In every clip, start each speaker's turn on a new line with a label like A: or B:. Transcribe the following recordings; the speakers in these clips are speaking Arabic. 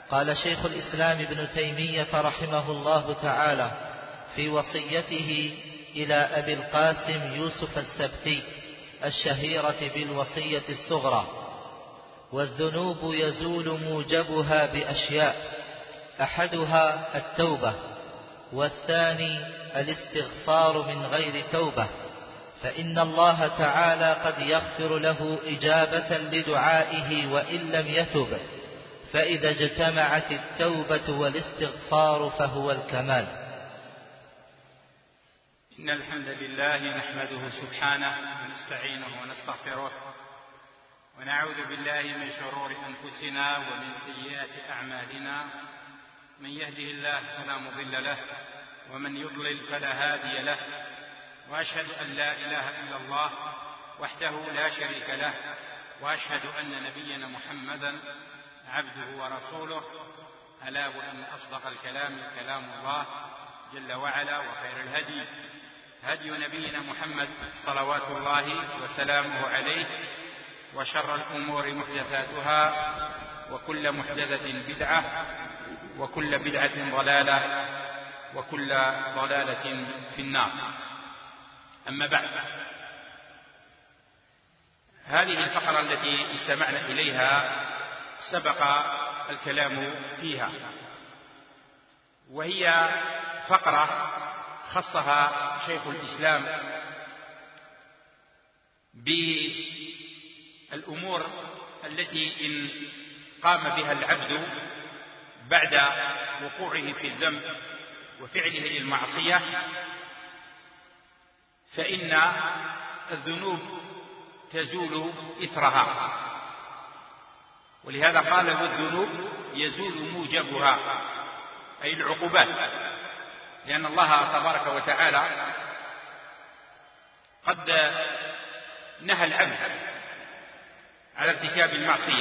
A: قال شيخ الإسلام ابن تيمية رحمه الله تعالى في وصيته إلى أبي القاسم يوسف السبتي الشهيرة بالوصية الصغرى: والذنوب يزول موجبها بأشياء، أحدها التوبة، والثاني الاستغفار من غير توبة، فإن الله تعالى قد يغفر له إجابة لدعائه وإن لم يتب، فإذا اجتمعت التوبة والاستغفار فهو الكمال.
B: إن الحمد لله نحمده سبحانه ونستعينه ونستغفره ونعوذ بالله من شرور أنفسنا ومن سيئات أعمالنا، من يهده الله فلا مضل له ومن يضلل فلا هادي له، وأشهد أن لا إله إلا الله وحده لا شريك له، وأشهد أن نبينا محمدا عبده ورسوله، ألا وإن أصدق الكلام كلام الله جل وعلا، وخير الهدي هدي نبينا محمد صلوات الله وسلامه عليه، وشر الأمور محدثاتها، وكل محدثة بدعة، وكل بدعة ضلالة، وكل ضلالة في النار. أما بعد، هذه الفقرة التي استمعنا إليها سبق الكلام فيها، وهي فقرة خصها شيخ الإسلام بالأمور التي إن قام بها العبد بعد وقوعه في الذنب وفعله للمعصية فإن الذنوب تزول إثرها، ولهذا قال: والذنوب يزول موجبها، أي العقوبات، لأن الله تبارك وتعالى قد نهى العبد على ارتكاب المعصية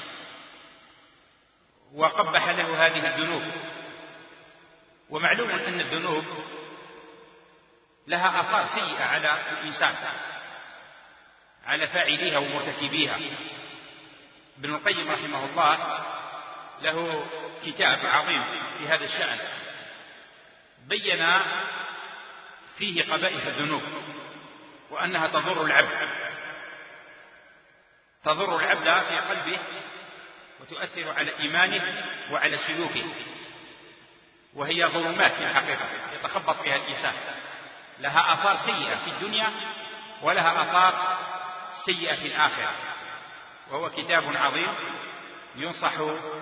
B: وقبح له هذه الذنوب. ومعلوم أن الذنوب لها آثار سيئة على الإنسان، على فاعليها ومرتكبيها. ابن القيم رحمه الله له كتاب عظيم في هذا الشأن، بين فيه قبائح الذنوب وأنها تضر العبد في قلبه، وتؤثر على إيمانه وعلى سلوكه، وهي ظلمات في الحقيقة يتخبط فيها الإنسان، لها آثار سيئة في الدنيا ولها آثار سيئة في الآخرة. وهو كتاب عظيم ينصح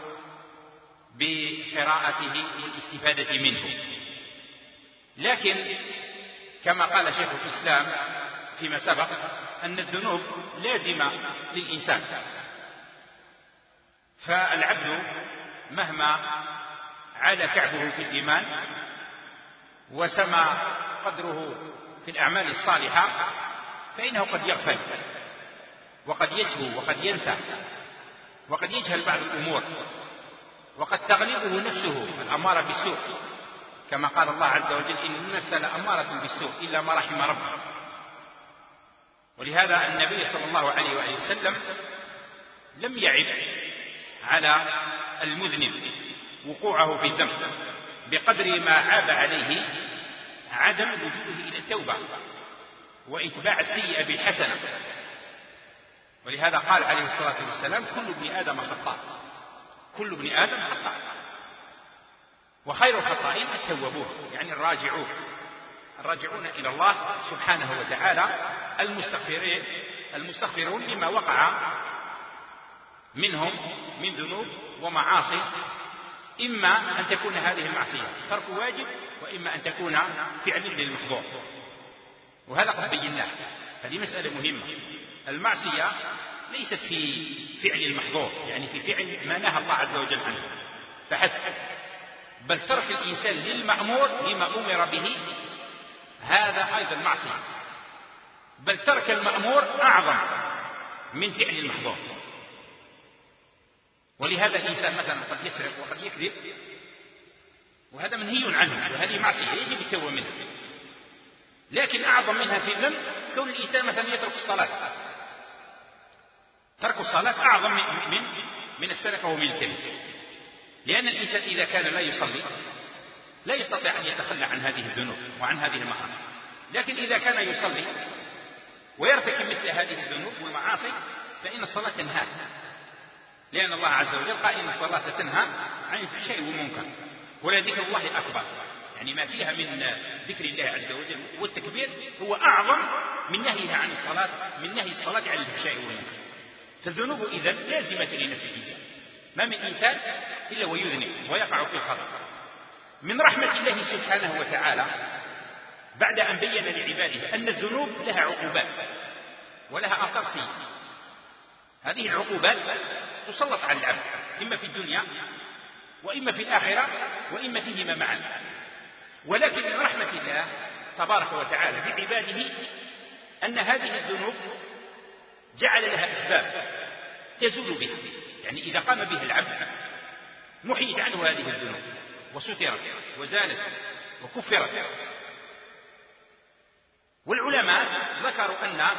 B: بقراءته والاستفادة منه. لكن كما قال شيخ الإسلام فيما سبق أن الذنوب لازمة للإنسان، فالعبد مهما عال كعبه في الإيمان وسمى قدره في الأعمال الصالحة فإنه قد يغفل وقد يسهو وقد ينسى وقد يجهل بعض الأمور، وقد تغلبه نفسه الأمارة بالسوء، كما قال الله عز وجل: إن النفس لأمارة بالسوء إلا ما رحم ربه. ولهذا النبي صلى الله عليه وآله وسلم لم يعب على المذنب وقوعه في الذنب بقدر ما عاب عليه عدم لجوءه إلى التوبة وإتباع السيئة بالحسنة. ولهذا قال عليه الصلاة والسلام: كل ابن آدم خطاء، كل ابن آدم خطاء، وخير الخطائين التوابون، يعني الراجعون إلى الله سبحانه وتعالى، المستغفرون لما وقع منهم من ذنوب ومعاصي، إما أن تكون هذه المعصية ترك واجب، وإما أن تكون فعل للمحظور. وهذا قد بيناه، هذه مسألة مهمة. المعصية ليست في فعل المحظور، يعني في فعل ما نهى الله عز وجل عنه فحسب، بل ترك الإنسان للمأمور لما أمر به هذا أيضا معصية، بل ترك المأمور أعظم من فعل المحظور. ولهذا الإنسان مثلا قد يسرق وقد يكذب، وهذا منهي عنه، وهذه معصية يجب التوبة منها. لكن أعظم منها في الذنب كون الإنسان مثلا يترك الصلاة، ترك الصلاة أعظم من السرقة ومن الكذب، الإنسان إذا كان لا يصلي لا يستطيع أن يتخلى عن هذه الذنوب وعن هذه المعاصي، لكن إذا كان يصلي ويرتكب مثل هذه الذنوب والمعاصي فإن الصلاة تنهاه، لأن الله عز وجل قال إن الصلاة تنهى عن الفحشاء والمنكر، ولا ذكر الله أكبر، يعني ما فيها من ذكر الله عز وجل والتكبير هو أعظم من نهيها عن الصلاة، من نهي الصلاة عن الفحشاء والمنكر. فالذنوب إذن لازمة لنفس الإنسان، ما من إنسان إلا ويذنب ويقع في الخطأ. من رحمة الله سبحانه وتعالى بعد أن بين لعباده أن الذنوب لها عقوبات ولها آثار سيئة، هذه العقوبات تسلط على العبد إما في الدنيا وإما في الآخرة وإما فيهما معا، ولكن من رحمة الله تبارك وتعالى بعباده أن هذه الذنوب جعل لها أسباب تزول بها، يعني إذا قام بها العبد محيت عنه هذه الذنوب وسترت وزالت وكفرت. والعلماء ذكروا أن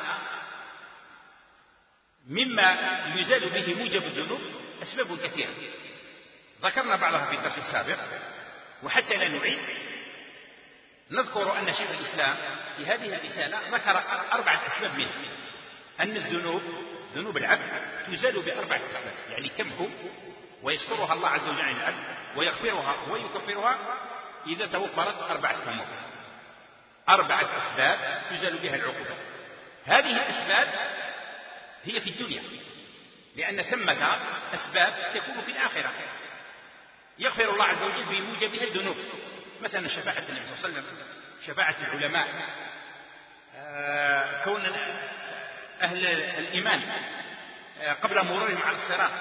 B: مما يزال به موجب الذنوب أسباب كثيرة، ذكرنا بعضها في الدرس السابق، وحتى لا نعيد نذكر أن شيخ الإسلام في هذه الرسالة ذكر 4 أسباب منها، أن ذنوب العبد تزال ب4 أسباب، يعني تمحو ويسترها الله عز وجل عن العبد ويغفرها ويكفرها إذا توفرت 4 أمور، 4 أسباب تزال بها العقوبة. هذه الأسباب هي في الدنيا، لأن ثمة أسباب تكون في الآخرة يغفر الله عز وجل بموجبها الذنوب، مثلا شفاعة النبي صلى الله عليه وسلم، شفاعة العلماء، كون أهل الإيمان قبل مرورهم على الصراط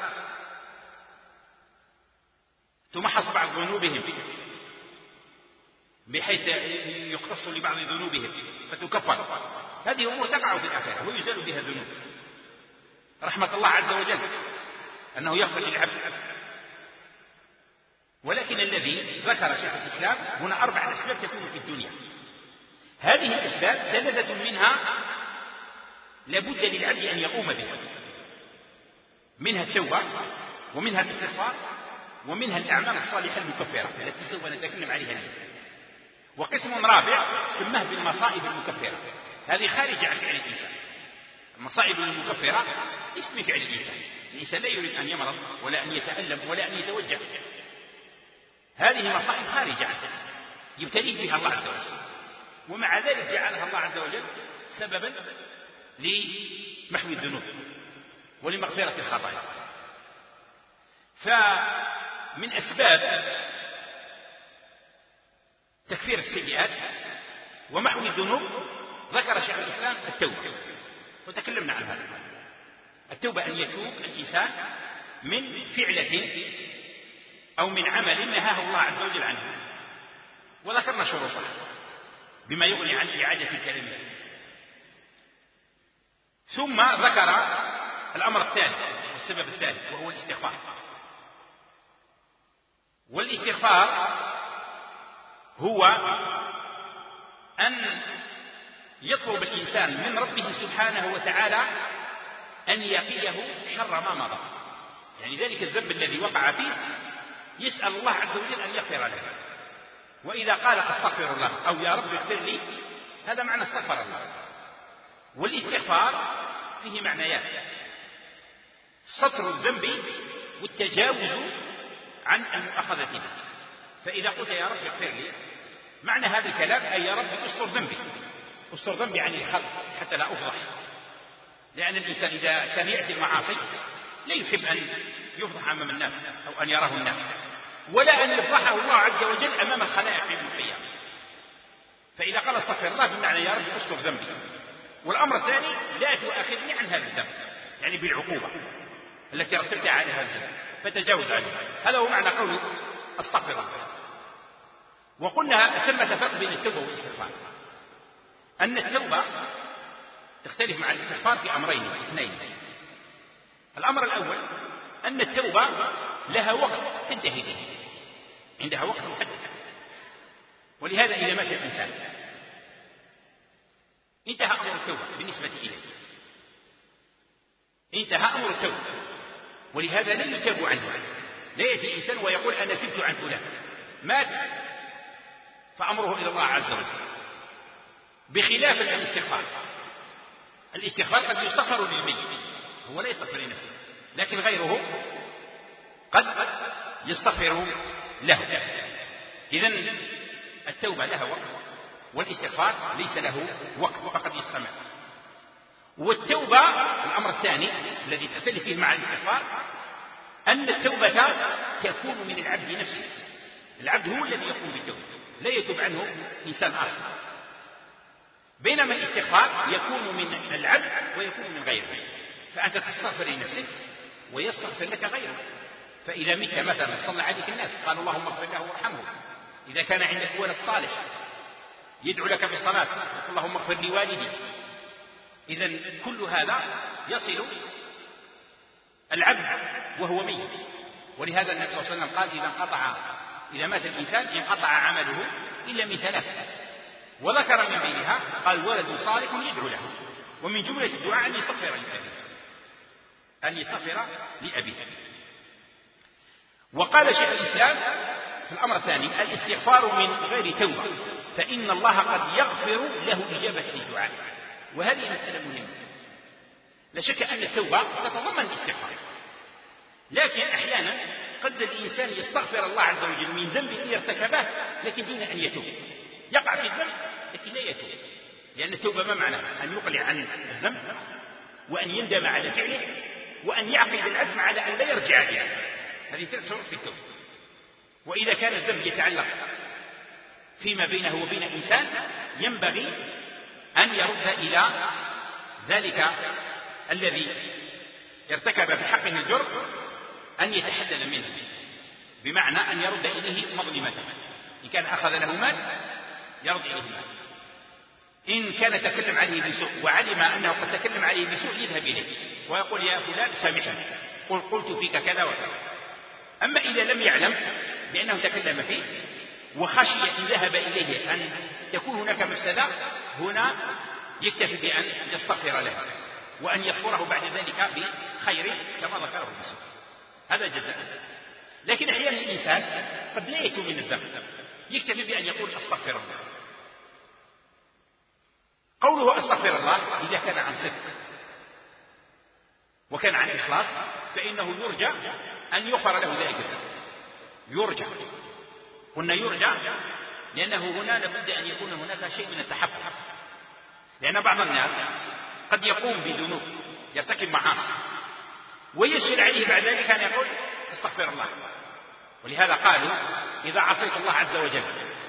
B: تمحص بعض ذنوبهم بحيث يقتص لبعض ذنوبهم فتكفر، هذه أمور تقع في الآخرة ويزال بها ذنوب. رحمة الله عز وجل أنه يغفر للعبد، ولكن الذي ذكر شيخ الإسلام هنا 4 أسباب تكون في الدنيا، هذه الأسباب 3 منها لابد للعبد أن يقوم بها، منها التوبة ومنها الاستغفار ومنها الأعمال الصالحة المكفرة التي سوف نتكلم عليها اليوم. وقسم رابع سماه بالمصائب المكفرة، هذه خارجة عن فعل الإنسان. المصائب المكفرة اسم فعل الإنسان لا يريد أن يمرض ولا أن يتألم ولا أن يتوجع، هذه مصائب خارجة عنه يبتليه بها الله عز وجل، ومع ذلك جعلها الله عز وجل سببا لمحو الذنوب ولمغفرة الخطايا. فمن أسباب تكفير السيئات ومحو الذنوب ذكر شيخ الإسلام التوبة، وتكلمنا عن هذا. التوبة أن يتوب الإنسان من فعلة أو من عمل نهاه الله عز وجل عنه، وذكرنا شروطه بما يغني عن إعادة الكلام. ثم ذكر الأمر الثاني والسبب الثالث وهو الاستغفار. والاستغفار هو أن يطلب الإنسان من ربه سبحانه وتعالى أن يقيه شر ما مضى، يعني ذلك الذنب الذي وقع فيه يسأل الله عز وجل أن يغفر له، وإذا قال أستغفر الله أو يا رب اغفر لي هذا معنى استغفر الله. والاستغفار فيه معنيات: سطر الذنب والتجاوز عن المؤاخذة به. فإذا قلت يا رب اغفر لي معنى هذا الكلام أي يا رب استر ذنبي، استر ذنبي عن الخلق حتى لا أفضح، لأن الإنسان إذا كان يأتي المعاصي لا يحب أن يفضح أمام الناس أو أن يراه الناس، ولا أن يفضحه الله عز وجل أمام الخلائق يوم القيامة. فإذا قال استغفر الله بمعنى يا رب استر ذنبي. والأمر الثاني لا تؤاخذني عن هذا الذنب، يعني بالعقوبة التي رتبت على هذا الذنب فتجاوز عنه، هذا هو معنى قوله استغفر الله. وقلنا ثمة فرق بين التوبة والاستغفار، أن التوبة تختلف مع الاستغفار في أمرين اثنين. الأمر الأول أن التوبة لها وقت تنتهي به، عندها وقت محدد، ولهذا إذا مات الإنسان انتهى أمر التوبة بالنسبة إليه، انتهى أمر التوبة، ولهذا لا يتاب عنه
C: لا يأتي إنسان ويقول أنا تبت عن فلان، مات فأمره إلى الله عز وجل، بخلاف الاستغفار. الاستغفار قد يستغفر للميت، هو لا يستغفر لنفسه، لكن غيره قد يستغفر له. إذن التوبة لها وقت، والاستغفار ليس له وقت فقد يستمر. والتوبة الأمر الثاني الذي تختلف فيه مع الاستغفار أن التوبة تكون من العبد نفسه، العبد هو الذي يقوم بالتوبة، لا يتوب عنه إنسان آخر، بينما الاستغفار يكون من العبد ويكون من غيره، فأنت تستغفر لنفسك ويستغفر لك غيره. فإذا مت مثلا صلى عليك الناس قال اللهم اغفر له وارحمه، إذا كان عندك ولد صالح يدعو لك بالصلاة يقول اللهم اغفر لي والدي. إذن كل هذا يصل العبد وهو ميت. ولهذا النبي صلى الله عليه وسلم قال إذا مات الإنسان انقطع عمله إلا من ثلاث، وذكر من بينها قال ولد صالح يدعو له، ومن جملة الدعاء أن يستغفر لأبيه. وقال شيخ الإسلام في الأمر الثاني الاستغفار من غير توبة، فإن الله قد يغفر له إجابة الدعاء. وهذه مسألة مهمة، لا شك أن التوبة تتضمن الاستغفار، لكن أحيانا قد الإنسان يستغفر الله عز وجل من ذنب ارتكبه لكن دون أن يتوب، يقع في الذنب لكن لا يتوب، لأن التوبة ما معناها؟ أن يقلع عن الذنب وأن يندم على فعله وأن يعقد العزم على أن لا يرجع إليه. هذه ثلاث شروط في التوبة. وإذا كان الذنب يتعلق فيما بينه وبين إنسان ينبغي أن يرد إلى ذلك الذي ارتكب بحقه الجرم أن يتحلل منه، بمعنى أن يرد إليه مظلمته. إن كان أخذ له مال يرد إليه مال، إن كان تكلم عليه بسوء وعلم أنه قد تكلم عليه بسوء يذهب إليه ويقول يا فلان سامحني قلت فيك كذا وكذا. أما إذا لم يعلم بأنه تكلم فيه وخشي إن ذهب إليه أن تكون هناك مفسدة، هنا يكتفي بأن يستغفر له وأن يغفره بعد ذلك بخير كما ذكره المسلم، هذا جزاء. لكن أحيانا الإنسان قد لا يتوب من الذنب، يكتفي بأن يقول أستغفر الله. قوله أستغفر الله إذا كان عن صدق وكان عن إخلاص فإنه يرجى أن يغفر له ذلك الذنب. يرجى، قلنا يرجى لأنه هنا لابد أن يكون هناك شيء من التحقق، لأن بعض الناس قد يقوم بذنوب يرتكب معاصي ويسهل عليه بعد ذلك أن يقول استغفر الله. ولهذا قالوا إذا عصيت الله عز وجل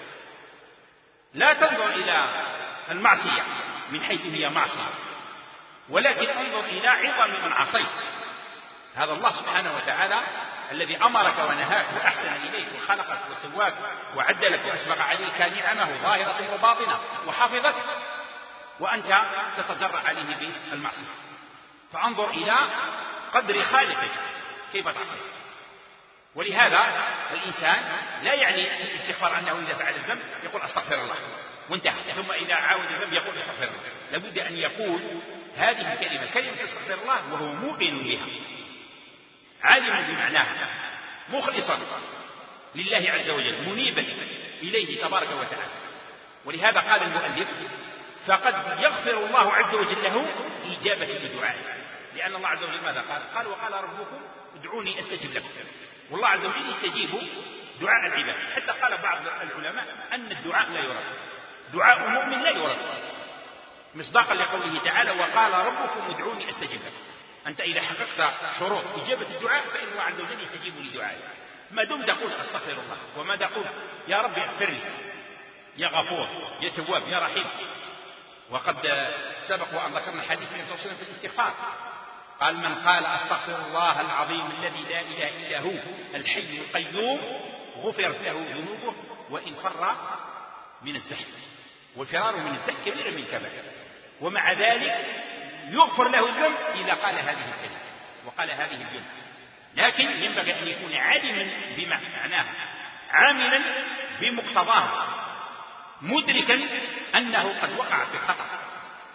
C: لا تنظر إلى المعصية من حيث هي معصية، ولكن انظر إلى عظم من عصيت. هذا الله سبحانه وتعالى الذي أمرك ونهاك وأحسن إليك وخلقك وسواك وعدلك وأسبغ عليك نعمه ظاهرة وباطنة وحفظك، وأنت تتجرأ عليه بالمعصية. فانظر إلى قدر خالقك كيف تعصي. ولهذا الإنسان لا يعني في الاستغفار أنه إذا فعل الذنب يقول أستغفر الله وانتهى، ثم إذا عاود الذنب يقول أستغفر الله. لابد أن يقول هذه الكلمة كلمة أستغفر الله وهو موقن بها عالما بمعناها مخلصا لله عز وجل منيبا إليه تبارك وتعالى. ولهذا قال المؤلف فقد يغفر الله عز وجل له إجابة لدعائه، لأن الله عز وجل ماذا قال؟ قال وقال ربكم ادعوني أستجب لكم. والله عز وجل يستجيب دعاء العباد، حتى قال بعض العلماء أن الدعاء لا يرد، دعاء المؤمن لا يرد، مصداقا لقوله تعالى وقال ربكم ادعوني أستجب لكم. أنت إذا حققت شروط إجابة الدعاء فإن الله عز وجل يستجيب لدعائك، ما دمت تقول أستغفر الله وما تقول يا رب اغفر لي يا غفور يا تواب يا رحيم. وقد سبق وأن ذكرنا حديث النبي صلى الله عليه وسلم في الاستغفار، قال من قال أستغفر الله العظيم الذي لا إله إلا هو الحي القيوم غفرت له ذنوبه وإن فر من الزحف. والفرار من الزحف كبير من الكبائر، ومع ذلك يغفر له الذنب إذا قال هذه الكلمة وقال هذه الجملة. لكن ينبغي أن يكون عالما بمعناها عاملا بمقتضاها مدركا أنه قد وقع في خطأ.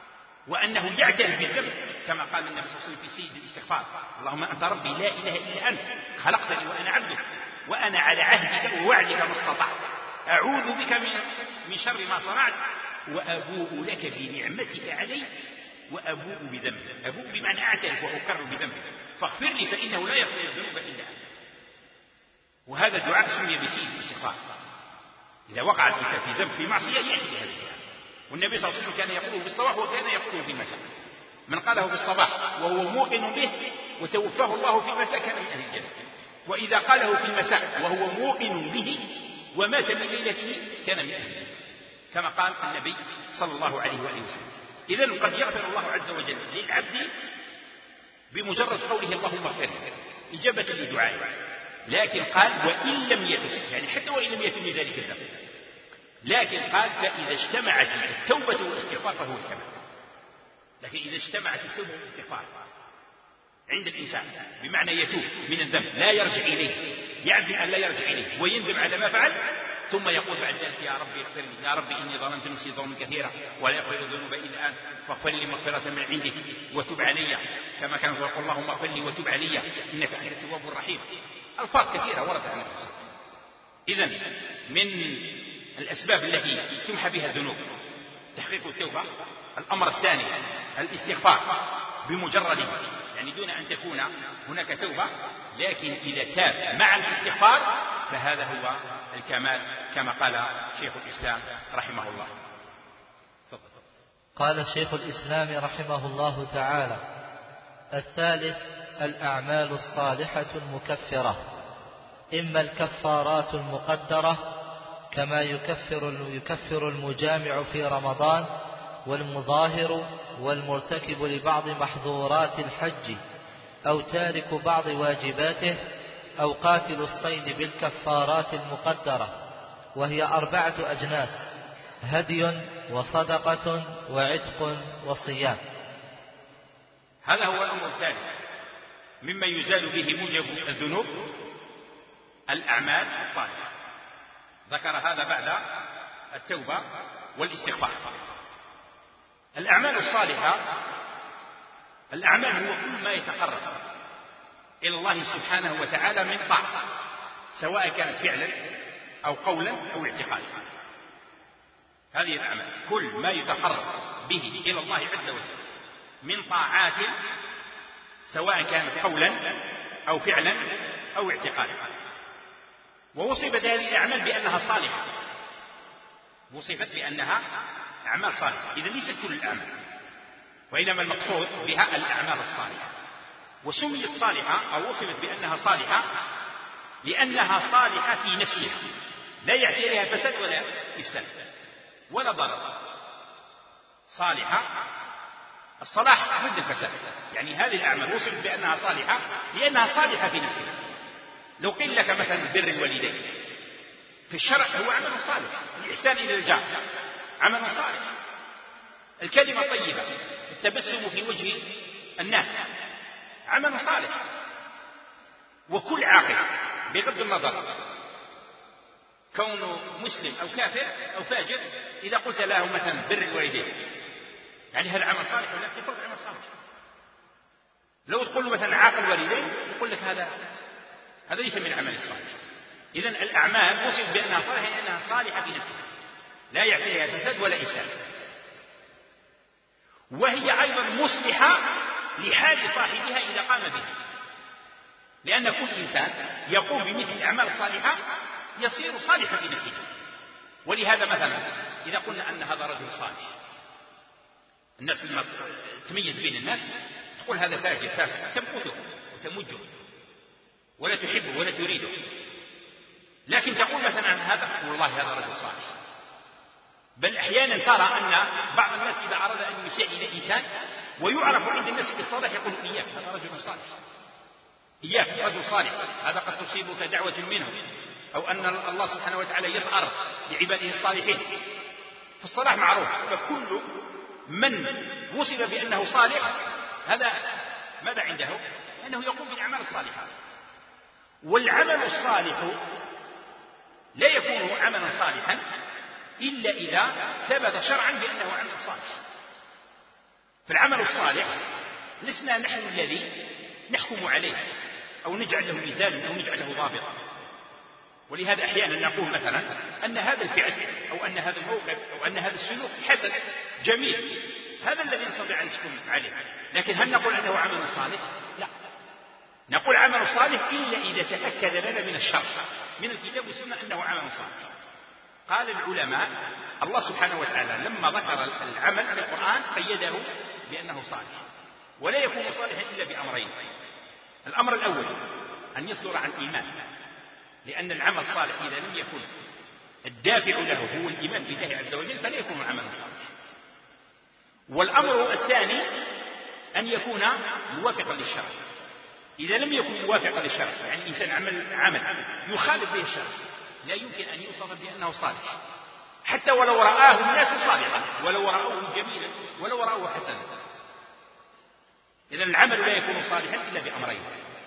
C: وأنه يعترف بالذنب كما قال النبي صلى الله عليه وسلم في سيد الاستغفار: اللهم أنت ربي لا إله إلا أنت خلقتني وأنا عبدك وأنا على عهدك ووعدك ما استطعت أعوذ بك من شر ما صنعت وأبوء لك بنعمتك علي وأبوء بذنبي. أبوء بمعنى أعترف وأقر بذنبي فاغفر لي فإنه لا يغفر الذنوب إلا أنت. وهذا الدعاء سمي بسيد الاستغفار. إذا وقع الإنسان في ذنب في معصية يأتي بهذا الدعاء، والنبي صلى الله عليه وسلم كان يقوله بالصباح وكان يقوله في المساء. من قاله بالصباح وهو موقن به وتوفاه الله في المساء كان من أهل الجنة، وإذا قاله في المساء وهو موقن به ومات من ليلته كان من أهل الجنة، كما قال النبي صلى الله عليه وآله وسلم. إذن قد يغفر الله عز وجل للعبد بمجرد قوله اللهم اغفر لي إجابة لدعائه، لكن قال وإن لم يتب، يعني حتى وإن لم يتب من ذلك الذنب، لكن قال فإذا اجتمعت التوبة والاستغفار فهو الكمال. لكن إذا اجتمعت التوبة والاستغفار عند الإنسان بمعنى يتوب من الذنب لا يرجع إليه، يعزم أن لا يرجع إليه ويندم على ما فعل، ثم يقول بعد ذلك يا ربي اغفر لي، يا ربي إني ظلمت نفسي ظلما كثيرا ولا يغفر الذنوب إلا أنت فاغفر لي مغفرة من عندك وتب علي، كما كان يقول اللهم اغفر لي وتب علي إنك أنت التواب الرحيم. ألفاظ كثيرة وردت عن النبي. إذن من الأسباب التي تمحى بها الذنوب تحقيق التوبة. الأمر الثاني الاستغفار بمجرده، يعني دون أن تكون هناك توبة، لكن إذا تاب مع الاستغفار فهذا هو الكمال كما قال شيخ الإسلام رحمه الله.
A: قال شيخ الإسلام رحمه الله تعالى: الثالث الأعمال الصالحة المكفرة، إما الكفارات المقدرة كما يكفر المجامع في رمضان والمظاهر والمرتكب لبعض محظورات الحج أو تارك بعض واجباته أو قاتل الصيد بالكفارات المقدرة، وهي 4 أجناس: هدي وصدقة وعتق وصيام.
C: هذا هو الأمر الثالث مما يزال به موجب الذنوب، الأعمال الصالحة. ذكر هذا بعد التوبة والاستغفار. الأعمال الصالحة، الأعمال هو كل ما يتقرب إلى الله سبحانه وتعالى من طاعة، سواء كانت فعلا أو قولا أو اعتقادا. هذه الأعمال كل ما يتقرب به إلى الله عز وجل من طاعات، سواء كانت قولا أو فعلا أو اعتقادا. ووصفت هذه الأعمال بأنها صالحة، وصفت بأنها أعمال صالحة. إذا ليست كل الأعمال، وإنما المقصود بها الأعمال الصالحة. وسميت صالحة أو وصفت بأنها صالحة لأنها صالحة في نفسها، لا يأتي إليها فساد ولا إفساد ولا ضرر. صالحة، الصلاح ضد الفساد، يعني هذه الأعمال وصفت بأنها صالحة لأنها صالحة في نفسها. لو قيل لك مثلا بر الوالدين في الشرع هو عمل صالح، الإحسان إلى الجار عمل صالح، الكلمة الطيبة، التبسم في وجه الناس عمل صالح. وكل عاقل بغض النظر كونه مسلم أو كافر أو فاجر، إذا قلت له مثلا بر الوالدين يعني هل عمل صالح ولا لا؟ يقول عمل صالح. لو تقول مثلا عاقل والدين يقول لك هذا ليس من العمل الصالح. إذن الأعمال وصف بأنها صالحة لأنها صالحة في نفسها، لا يعطيها فساد ولا إفساد، وهي أيضا مصلحة لحال صاحبها إذا قام بها، لأن كل إنسان يقوم بمثل الأعمال الصالحة يصير صالحا في نفسه. ولهذا مثلا إذا قلنا أن هذا رجل صالح، الناس لما تميز بين الناس تقول هذا فاجر فاسق، تمقته وتمجه ولا تحبه ولا تريده. لكن تقول مثلا عن هذا والله هذا رجل صالح. بل أحيانا ترى أن بعض الناس إذا أراد أن يسيء إلى إنسان ويعرف عند الناس بالصالح يقول إياك هذا رجل صالح، إياك رجل صالح، هذا قد تصيبك دعوة منه، أو أن الله سبحانه وتعالى يظهر لعباده الصالحين. فالصلاح معروف، فكل من وصف بأنه صالح هذا ماذا عنده؟ أنه يقوم بالأعمال الصالحة. والعمل الصالح لا يكون عملا صالحا إلا إذا ثبت شرعا بأنه عمل صالح. فالعمل الصالح لسنا نحن الذي نحكم عليه أو نجعل له ميزان أو نجعل له ضابط. ولهذا أحيانا نقول مثلا أن هذا الفعل أو أن هذا الموقف أو أن هذا السلوك حسن جميل، هذا الذي نستطيع أن نحكم عليه. لكن هل نقول أنه عمل صالح؟ لا، نقول عمل صالح إلا إذا تأكد لنا من الشرع من الكتاب والسنة أنه عمل صالح. قال العلماء الله سبحانه وتعالى لما ذكر العمل في القرآن قيده بأنه صالح، ولا يكون صالحا إلا بأمرين. الأمر الأول أن يصدر عن إيمان، لأن العمل الصالح إذا لم يكن الدافع له هو الإيمان بالله عز وجل فلا يكون عملا صالحا. والأمر الثاني أن يكون موافقا للشرع. إذا لم يكن موافقا للشرع، يعني الإنسان عمل يخالف به الشرع، لا يمكن أن يوصف بأنه صالح حتى ولو رآه الناس صالحا، ولو رأوه جميلا، ولو رأوه حسنا. إذن العمل لا يكون صالحا إلا بأمرين: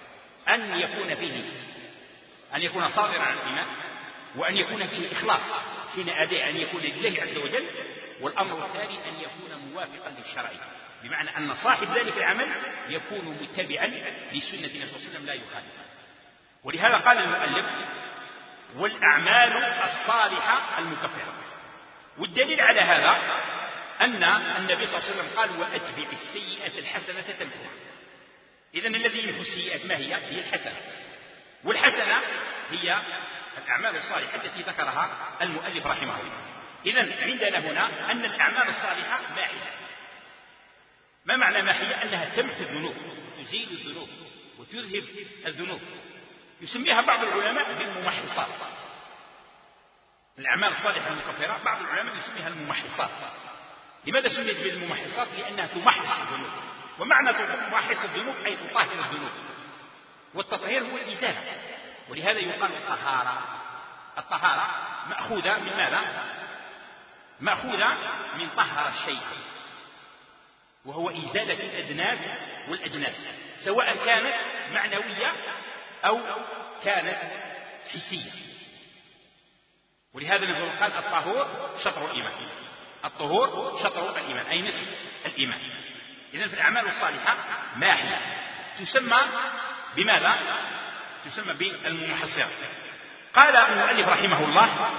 C: أن يكون صادرا عن الإيمان، وأن يكون فيه إخلاص حين أداء أن يكون لله عز وجل. والأمر الثاني أن يكون موافقا للشرع، بمعنى أن صاحب ذلك العمل يكون متبعا لسنة النبي صلى الله عليه وسلم لا يخالف. ولهذا قال المؤلف: والأعمال الصالحة المكفرة. والدليل على هذا أن النبي صلى الله عليه وسلم قال: وأتبع السيئة الحسنة تمحوها. إذن الذي يمحو السيئات ما هي؟ هي الحسنة. والحسنة هي الأعمال الصالحة التي ذكرها المؤلف رحمه الله. إذن عندنا هنا أن الأعمال الصالحة ماحية. ما معنى ماحية؟ أنها تمحو الذنوب، تزيل الذنوب وتذهب الذنوب. يسميها بعض العلماء بالممحصات. الأعمال الصالحة المكفرة بعض العلماء يسميها الممحصات. لماذا سميت بالممحصات؟ لأنها تمحص الذنوب. ومعنى تمحص الذنوب أي تطهر الذنوب، والتطهير هو الإزالة. ولهذا يقال الطهارة مأخوذة من ماذا؟ مأخوذة من طهر الشيء، وهو إزالة الأدناس والأجناس، سواء كانت معنوية أو كانت حسية. ولهذا نقول قال: الطهور شطر الإيمان. الطهور شطر الإيمان أي نصف الإيمان. إذن في الأعمال الصالحة ماحية تسمى بماذا؟ تسمى بالممحصات. قال المؤلف رحمه الله: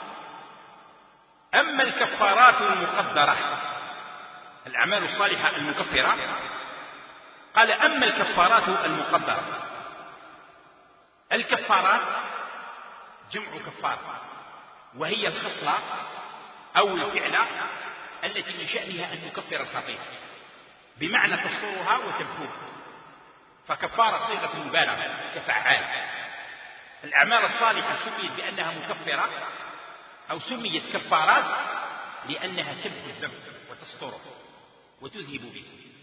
C: أما الكفارات المقدرة، الأعمال الصالحة المكفرة، قال: أما الكفارات المقدرة. الكفارات جمع كفارة، وهي الخصلة أو الفعلة التي من شأنها أن تكفر الخطيئة، بمعنى تسترها وتمحوها. فكفارة صيغة مبالغة كفعال. الأعمال الصالحة سميت بأنها مكفرة أو سميت كفارات لأنها تمحو الذنب وتستره وتذهب به.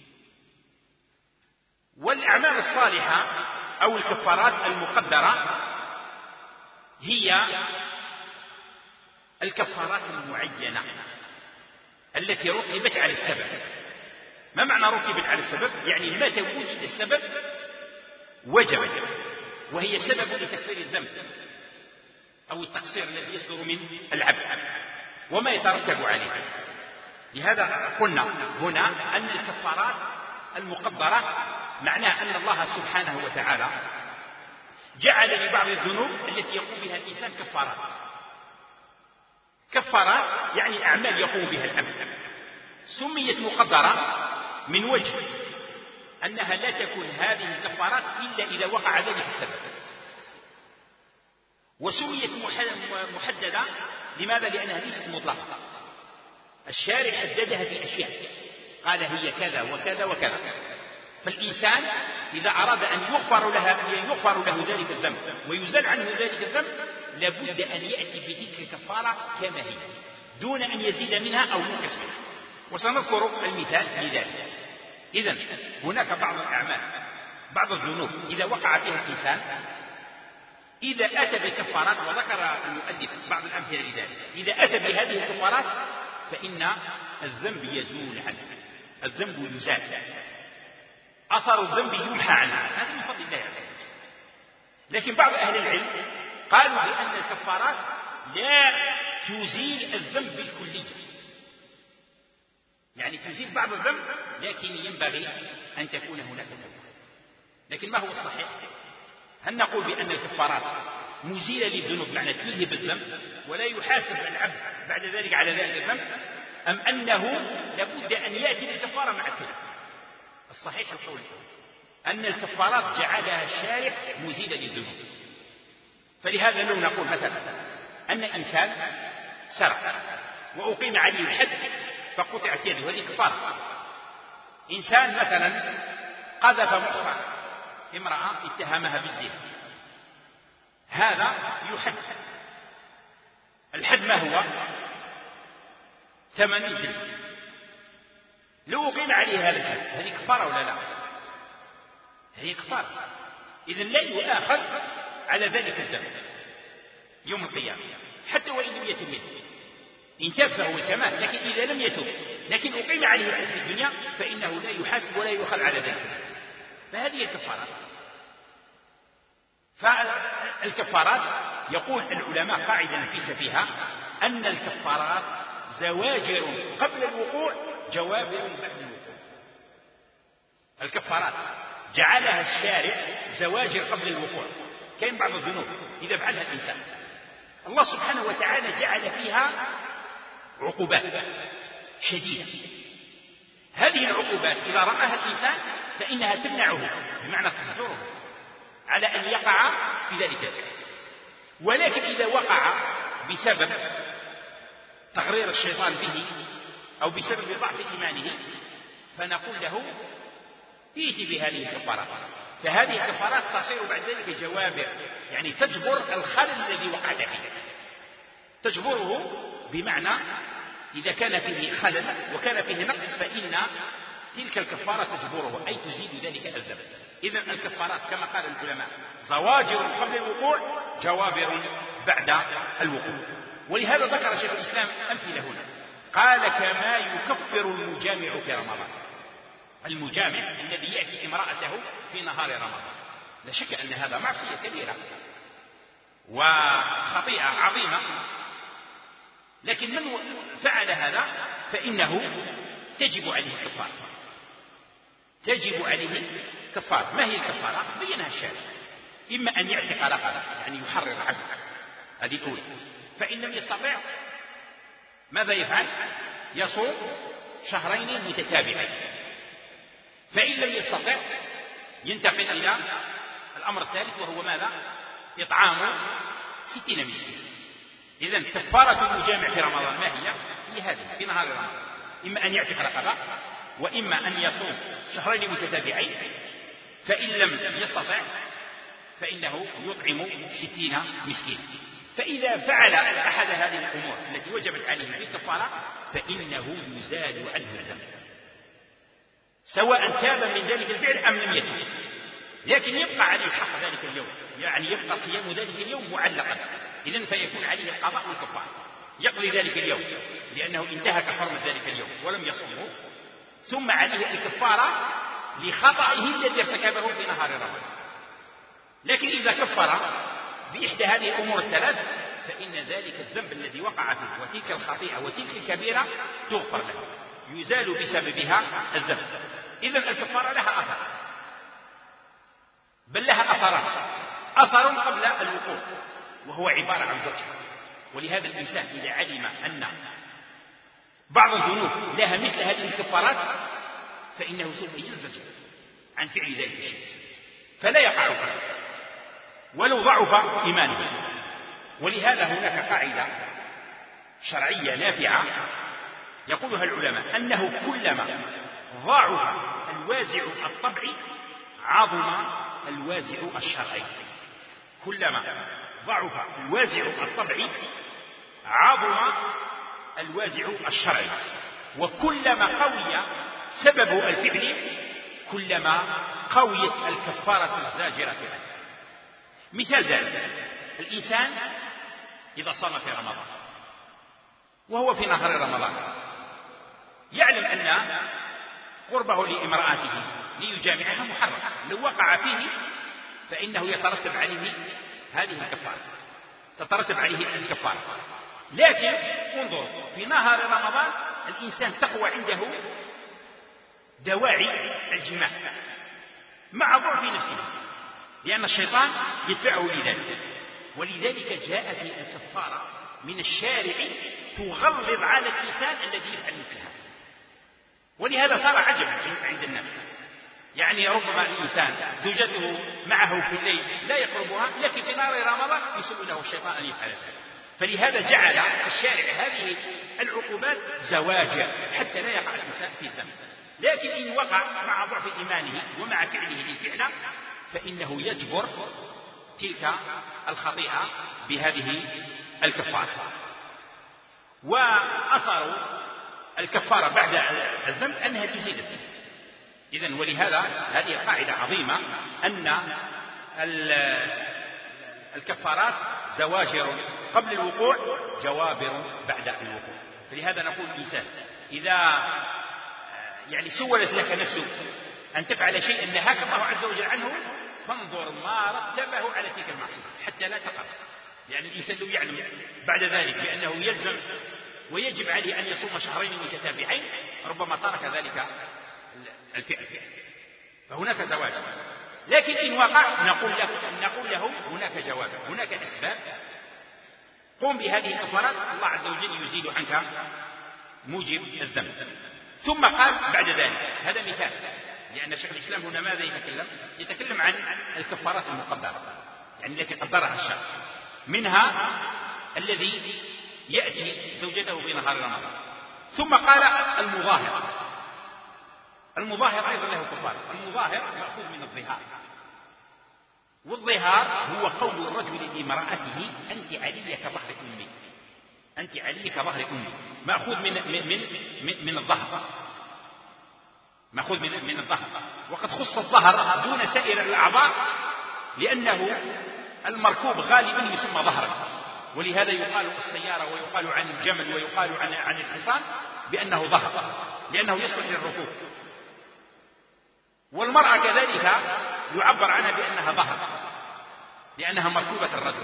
C: والأعمال الصالحة أو الكفارات المقدرة هي الكفارات المعينة التي رتبت على السبب. ما معنى رتبت على السبب؟ يعني متى وجد السبب وجب، وهي سبب لتكفير الذنب أو التقصير الذي يصدر من العبد وما يترتب عليه. لهذا قلنا هنا أن الكفارات المقدرة معناه أن الله سبحانه وتعالى جعل لبعض الذنوب التي يقوم بها الإنسان كفارات. كفارات يعني أعمال يقوم بها العبد، سميت مقدرة من وجه أنها لا تكون هذه الكفارات إلا إذا وقع ذلك السبب. وسميت محددة لماذا؟ لأنها ليست مطلقة. الشارع حددها في أشياء، قال هي كذا وكذا وكذا. فالإنسان إذا أراد أن يغفر له ذلك الذنب ويزال عنه ذلك الذنب لابد أن يأتي بتلك الكفارة كما هي دون أن يزيد منها أو ينقص منها. وسنذكر المثال لذلك. إذن هناك بعض الأعمال، بعض الذنوب إذا وقع فيها الإنسان إذا أتى بالكفارات، وذكر المؤلف بعض الأمثلة لذلك، إذا أتى بهذه الكفارات فإن الذنب يزول عنه، الذنب يزال، أثر الذنب يمحى عنه. هذا من فضل الله عز وجل. لكن بعض أهل العلم قالوا بأن الكفارات لا تزيل الذنب بالكلية، يعني تزيل بعض الذنب، لكن ينبغي أن تكون هناك توبة. لكن ما هو الصحيح؟ هل نقول بأن الكفارات مزيلة للذنوب معنى تذهب الذنب ولا يحاسب العبد بعد ذلك على ذلك الذنب، أم أنه لابد أن يأتي بالكفارة مع التوبة؟ الصحيح القول أن الكفارات جعلها الشارع مزيلة للذنوب. فلهذا لو نقول مثلا أن إنسان سرق وأقيم عليه الحد فقطعت يده، هذه كفارة. إنسان مثلا قذف محصنة امرأة اتهمها بالزنا، هذا يحد. الحد ما هو؟ 80 جلد. لو أقيم عليه هذا الحد هذه كفارة ولا لا؟ هذه كفارة. إذن لا يؤاخذ على ذلك الذنب يوم القيامة حتى وإن لم يتم منه. إن تاب فهو الكمال، لكن إذا لم يتوب لكن أقيم عليه الحد في الدنيا فإنه لا يحاسب ولا يؤخذ على ذلك. فهذه الكفارات. فالكفارات يقول العلماء قاعدة نفيسة فيها أن الكفارات زواجر قبل الوقوع، جوابر بعد الوقوع. الكفارات جعلها الشارع زواجر قبل الوقوع. كاين بعض الذنوب إذا فعلها الإنسان الله سبحانه وتعالى جعل فيها عقوبات شديدة. هذه العقوبات إذا رآها الإنسان فإنها تمنعه، بمعنى تصدره على أن يقع في ذلك. ولكن إذا وقع بسبب تغرير الشيطان به أو بسبب ضعف إيمانه فنقول له ائت بهذه الكفارات. فهذه الكفارات تصير بعد ذلك جوابر، يعني تجبر الخلل الذي وقعت فيه، تجبره، بمعنى إذا كان فيه خلل وكان فيه نقص فإن تلك الكفارة تجبره، أي تزيد ذلك الذنب. إذن الكفارات كما قال العلماء زواجر قبل الوقوع، جوابر بعد الوقوع. ولهذا ذكر شيخ الإسلام أمثلة هنا، قال كما يكفر المجامع في رمضان. المجامع الذي يأتي امرأته في نهار رمضان، لا شك أن هذا معصية كبيرة وخطيئة عظيمة، لكن من فعل هذا فإنه تجب عليه كفارة. تجب عليه كفارة. ما هي الكفارة؟ بينها الشارع. إما أن يعتق رقبة، يعني يحرر عبد، هذه الأولى. فإن لم يستطع ماذا يفعل؟ يصوم شهرين متتابعين. فإن لم يستطع ينتقل إلى الأمر الثالث وهو ماذا؟ إطعام 60 مسكين. إذن كفارة المجامع في رمضان ما هي؟ هي هذه في نهار رمضان، إما أن يعتق رقبة وإما أن يصوم شهرين متتابعين. فإن لم يستطع فإنه يطعم 60 مسكين. فإذا فعل أحد هذه الأمور التي وجبت عليه بالكفارة فإنه يزال عنه الذنب، سواء تاب من ذلك الفعل أم لم يتب، لكن يبقى عليه حق ذلك اليوم، يعني يبقى صيام ذلك اليوم معلقا. إذن فيكون عليه القضاء والكفارة، يقضي ذلك اليوم لأنه انتهك حرمة ذلك اليوم ولم يصومه، ثم عليه الكفارة لخطئه الذي ارتكبه في نهار رمضان. لكن إذا كفر بإحدى هذه الأمور الثلاث فإن ذلك الذنب الذي وقع فيه وتلك الخطيئة وتلك الكبيرة تغفر له، يزال بسببها الذنب. إذن الكفارة لها أثر، بل لها أثران: أثر قبل الوقوع وهو عبارة عن زجر. ولهذا الإنسان إذا علم أن بعض الذنوب لها مثل هذه الكفارات فإنه سوف ينزجر عن فعل ذلك الشيء فلا يقع فيه ولو ضعف إيمانه. ولهذا هناك قاعدة شرعية نافعة يقولها العلماء أنه كلما ضعف الوازع الطبعي عظم الوازع الشرعي. كلما ضعف الوازع الطبعي عظم الوازع الشرعي، وكلما قوي سبب الفعل كلما قويت الكفارة الزاجرة عنه. مثال ذلك: الإنسان إذا صام في رمضان وهو في نهار رمضان يعلم أن قربه لامرأته ليجامعها محرم، لو وقع فيه فإنه يترتب عليه هذه الكفارة، تترتب عليه الكفارة. لكن انظر، في نهار رمضان الإنسان تقوى عنده دواعي الجماع مع ضعف نفسه، لأن الشيطان يدفعه لذلك. ولذلك جاءت الكفارة من الشارع تغلظ على الإنسان الذي يفعل مثل هذا. ولهذا صار عجب عند الناس، يعني ربما الإنسان زوجته معه في الليل لا يقربها، لكن في نهار رمضان يسوء له الشيطان أن يفعل ذلك. فلهذا جعل الشارع هذه العقوبات زواجا حتى لا يقع الإنسان في الذنب. لكن إن وقع مع ضعف إيمانه ومع فعله للفعل فإنه يجبر تلك الخطيئة بهذه الكفارة. وأثر الكفارة بعد الذنب أنها تزيد الذنب. إذن ولهذا هذه قاعدة عظيمة أن الكفارات زواجر قبل الوقوع، جوابر بعد الوقوع. فلهذا نقول الإنسان إذا يعني سولت لك نفسك أن تفعل شيئا نهاك الله عز وجل عنه، فانظر ما رتبه على تلك المعصية حتى لا تقع. يعني الإنسان لو يعلم بعد ذلك بأنه يلزم ويجب عليه أن يصوم شهرين متتابعين ربما ترك ذلك الفعل، فهناك زواج. لكن إن وقع نقول له هناك جواب، هناك أسباب، قم بهذه الكفارات الله عز وجل يزيل عنك موجب الذنب. ثم قال بعد ذلك، هذا مثال، لأن شيخ الإسلام هنا ماذا يتكلم عن الكفارات المقدرة، يعني التي قدرها الشرع، منها الذي يأتي زوجته في نهار رمضان. ثم قال المظاهر أيضا له كفارة. المظاهر مأخوذ من الظهار، والظهار هو قول الرجل لامرأته أنت علي كظهر أمي، أنت علي كظهر أمي، مأخوذ من الظهر، مأخوذ من الظهر. وقد خص الظهر دون سائر الأعضاء لأنه المركوب غالبا يسمى ظهرا، ولهذا يقال السيارة ويقال عن الجمل ويقال عن الحصان بأنه ظهر لأنه يصلح للركوب. والمرأة كذلك يعبر عنها بأنها ظهر لأنها مركوبة الرجل.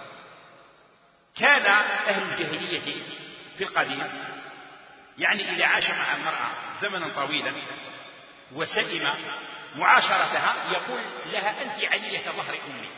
C: كان أهل الجاهلية في القديم يعني إذا عاش مع المرأة زمنا طويلا وسئم معاشرتها يقول لها أنت علي كظهر أمي.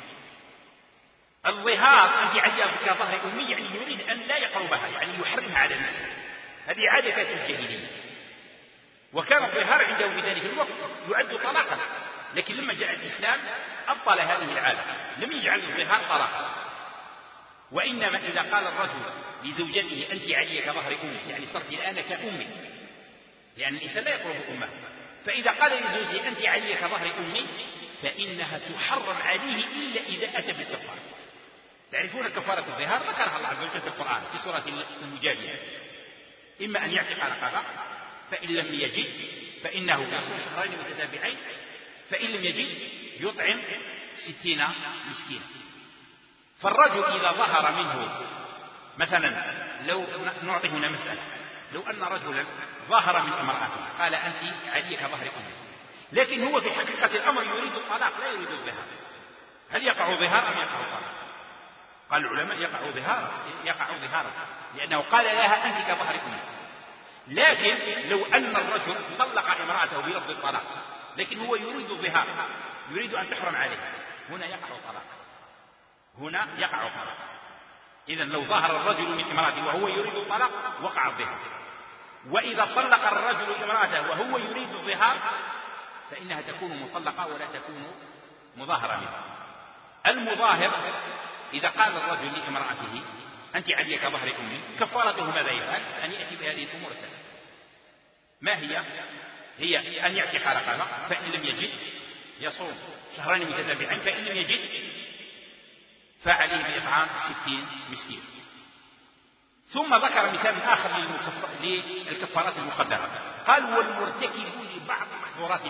C: الظهار أنت علي كظهر أمي يعني يريد أن لا يقربها، يعني يحرمها على نفسه. هذه عادة الجاهلية، وكان الظهار عنده في ذلك الوقت يعد طلاقا. لكن لما جاء الإسلام أبطل هذه العادة، لم يجعل الظهار طلاقا، وإنما إذا قال الرجل لزوجته أنت علي كظهر أمي يعني صرت الآن كأمي، يعني الإنسان لا يقرب أمه. فإذا قال لزوجته أنت علي كظهر أمي فإنها تحرم عليه إلا إذا أتى بالكفارة. تعرفون كفارة الظهار ذكرها الله عز وجل في القرآن في سورة المجادلة، إما أن يعتق رقبة فإن لم يجد فإنه يصوم شهرين متتابعين، فإن لم يجد يطعم 60 مسكين. فالرجل إذا ظهر منه مثلا، لو نعطي هنا مسألة، لو أن رجلا ظهر من امرأته قال أنت علي كظهر أمي، لكن هو في حقيقة الأمر يريد الطلاق لا يريد الظهار، هل يقع ظهار أم يقع طلاق؟ قال العلماء يقع ظهارا لأنه قال لها أنت كظهر أمي. لكن لو أن الرجل طلق امرأته بلفظ الطلاق لكن هو يريد الظهار، يريد أن تحرم عليه، هنا يقع طلاق. إذن لو ظهر الرجل من امرأته وهو يريد الطلاق وقع الظهار. وإذا طلق الرجل امرأته وهو يريد الظهار فإنها تكون مطلقة ولا تكون مظاهرة منه. المظاهر إذا قال الرجل لامرأته أنت علي كظهر أمي كفارته ماذا يفعل؟ أن يأتي بهذه الأمور الثلاث. ما هي أن يعتق رقبة، فإن لم يجد يصوم شهرين متتابعين، فإن لم يجد فعليه بإطعام 60 مسكين. ثم ذكر مثال آخر للكفارات المقدرة، قال والمرتكب لبعض محظورات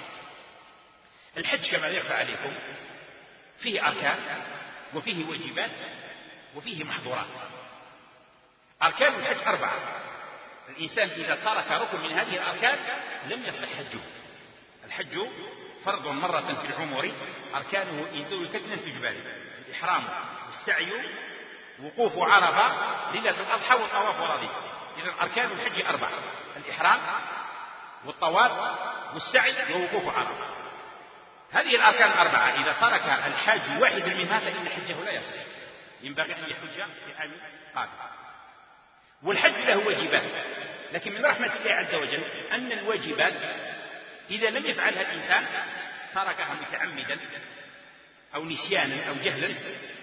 C: الحج كما يخفى عليكم فيه أركان وفيه واجبات وفيه محظورات. أركان الحج 4، الإنسان إذا ترك ركن من هذه الأركان لم يصح حجه. الحج فرض مرة في العمر، أركانه إنزال كتنا في جباله، الإحرام والسعي، وقوف عرفة، ليلة الأضحى، والطواف والرمي. إذا أركان الحج 4: الإحرام والطواف والسعي ووقوف عرفة. هذه الأركان 4 إذا ترك الحاج واحد منها فإن حجه لا يصح، ينبغي أن يحج في عام قادم. والحج له واجبات، لكن من رحمة الله عز وجل أن الواجبات إذا لم يفعلها الإنسان تركها متعمدا أو نسيانا أو جهلا،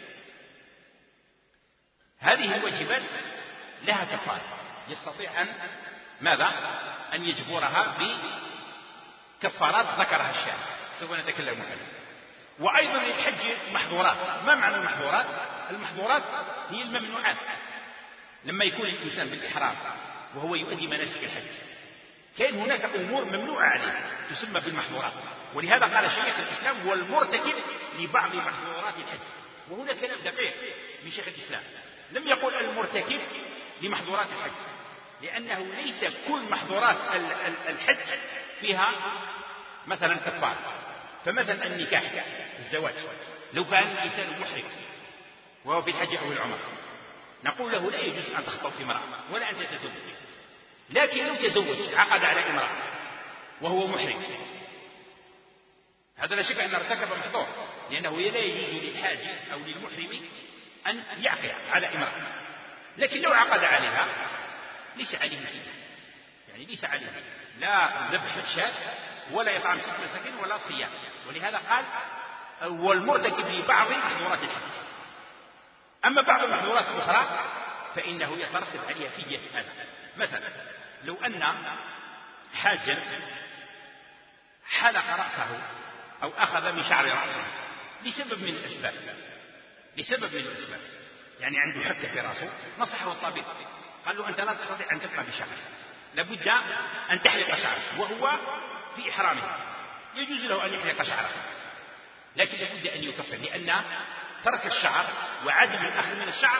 C: هذه الواجبات لها كفارة، يستطيع أن ماذا؟ أن يجبرها بكفارات ذكرها الشارع، سوف نتكلم عنها. وأيضا للحج محظورات. ما معنى المحظورات؟ المحظورات هي الممنوعات. لما يكون الإنسان بالإحرام وهو يؤدي مناسك الحج كان هناك أمور ممنوعة عليه تسمى بالمحظورات، ولهذا قال شيخ الإسلام هو المرتكب لبعض محظورات الحج. وهنا كلام دقيق من شيخ الإسلام، لم يقل المرتكب لمحظورات الحج، لأنه ليس كل محظورات الحج فيها مثلا كفارة. فمثلا النكاح، الزواج، لو فعل الإنسان محرم وهو في الحج أو العمرة نقول له لا يجوز أن تخطب في امرأة ولا أن تتزوج. لكن لو تزوج عقد على امرأة وهو محرم، هذا لا شك أن ارتكب محظور، لأنه لا يجوز للحاج أو للمحرم أن يعقد على امرأة. لكن لو عقد عليها ليس عليه فدية، يعني ليس عليه لا ذبح الشاة ولا إطعام 6 مساكين ولا صيام. ولهذا قال هو المرتكب لبعض محظورات الحج. أما بعض المحظورات الأخرى فإنه يترتب عليها فدية أذى. مثلا لو أن حاجا حلق رأسه أو أخذ من شعر رأسه لسبب من الأسباب، يعني عنده حكة في رأسه، نصحه الطبيب قال له أنت لا تستطيع أن تبقى بشعرك، لابد أن تحلق شعرك، وهو في إحرامه يجوز له أن يحلق شعره، لكن لابد أن يكفر، لأن ترك الشعر وعدم الأخذ من الشعر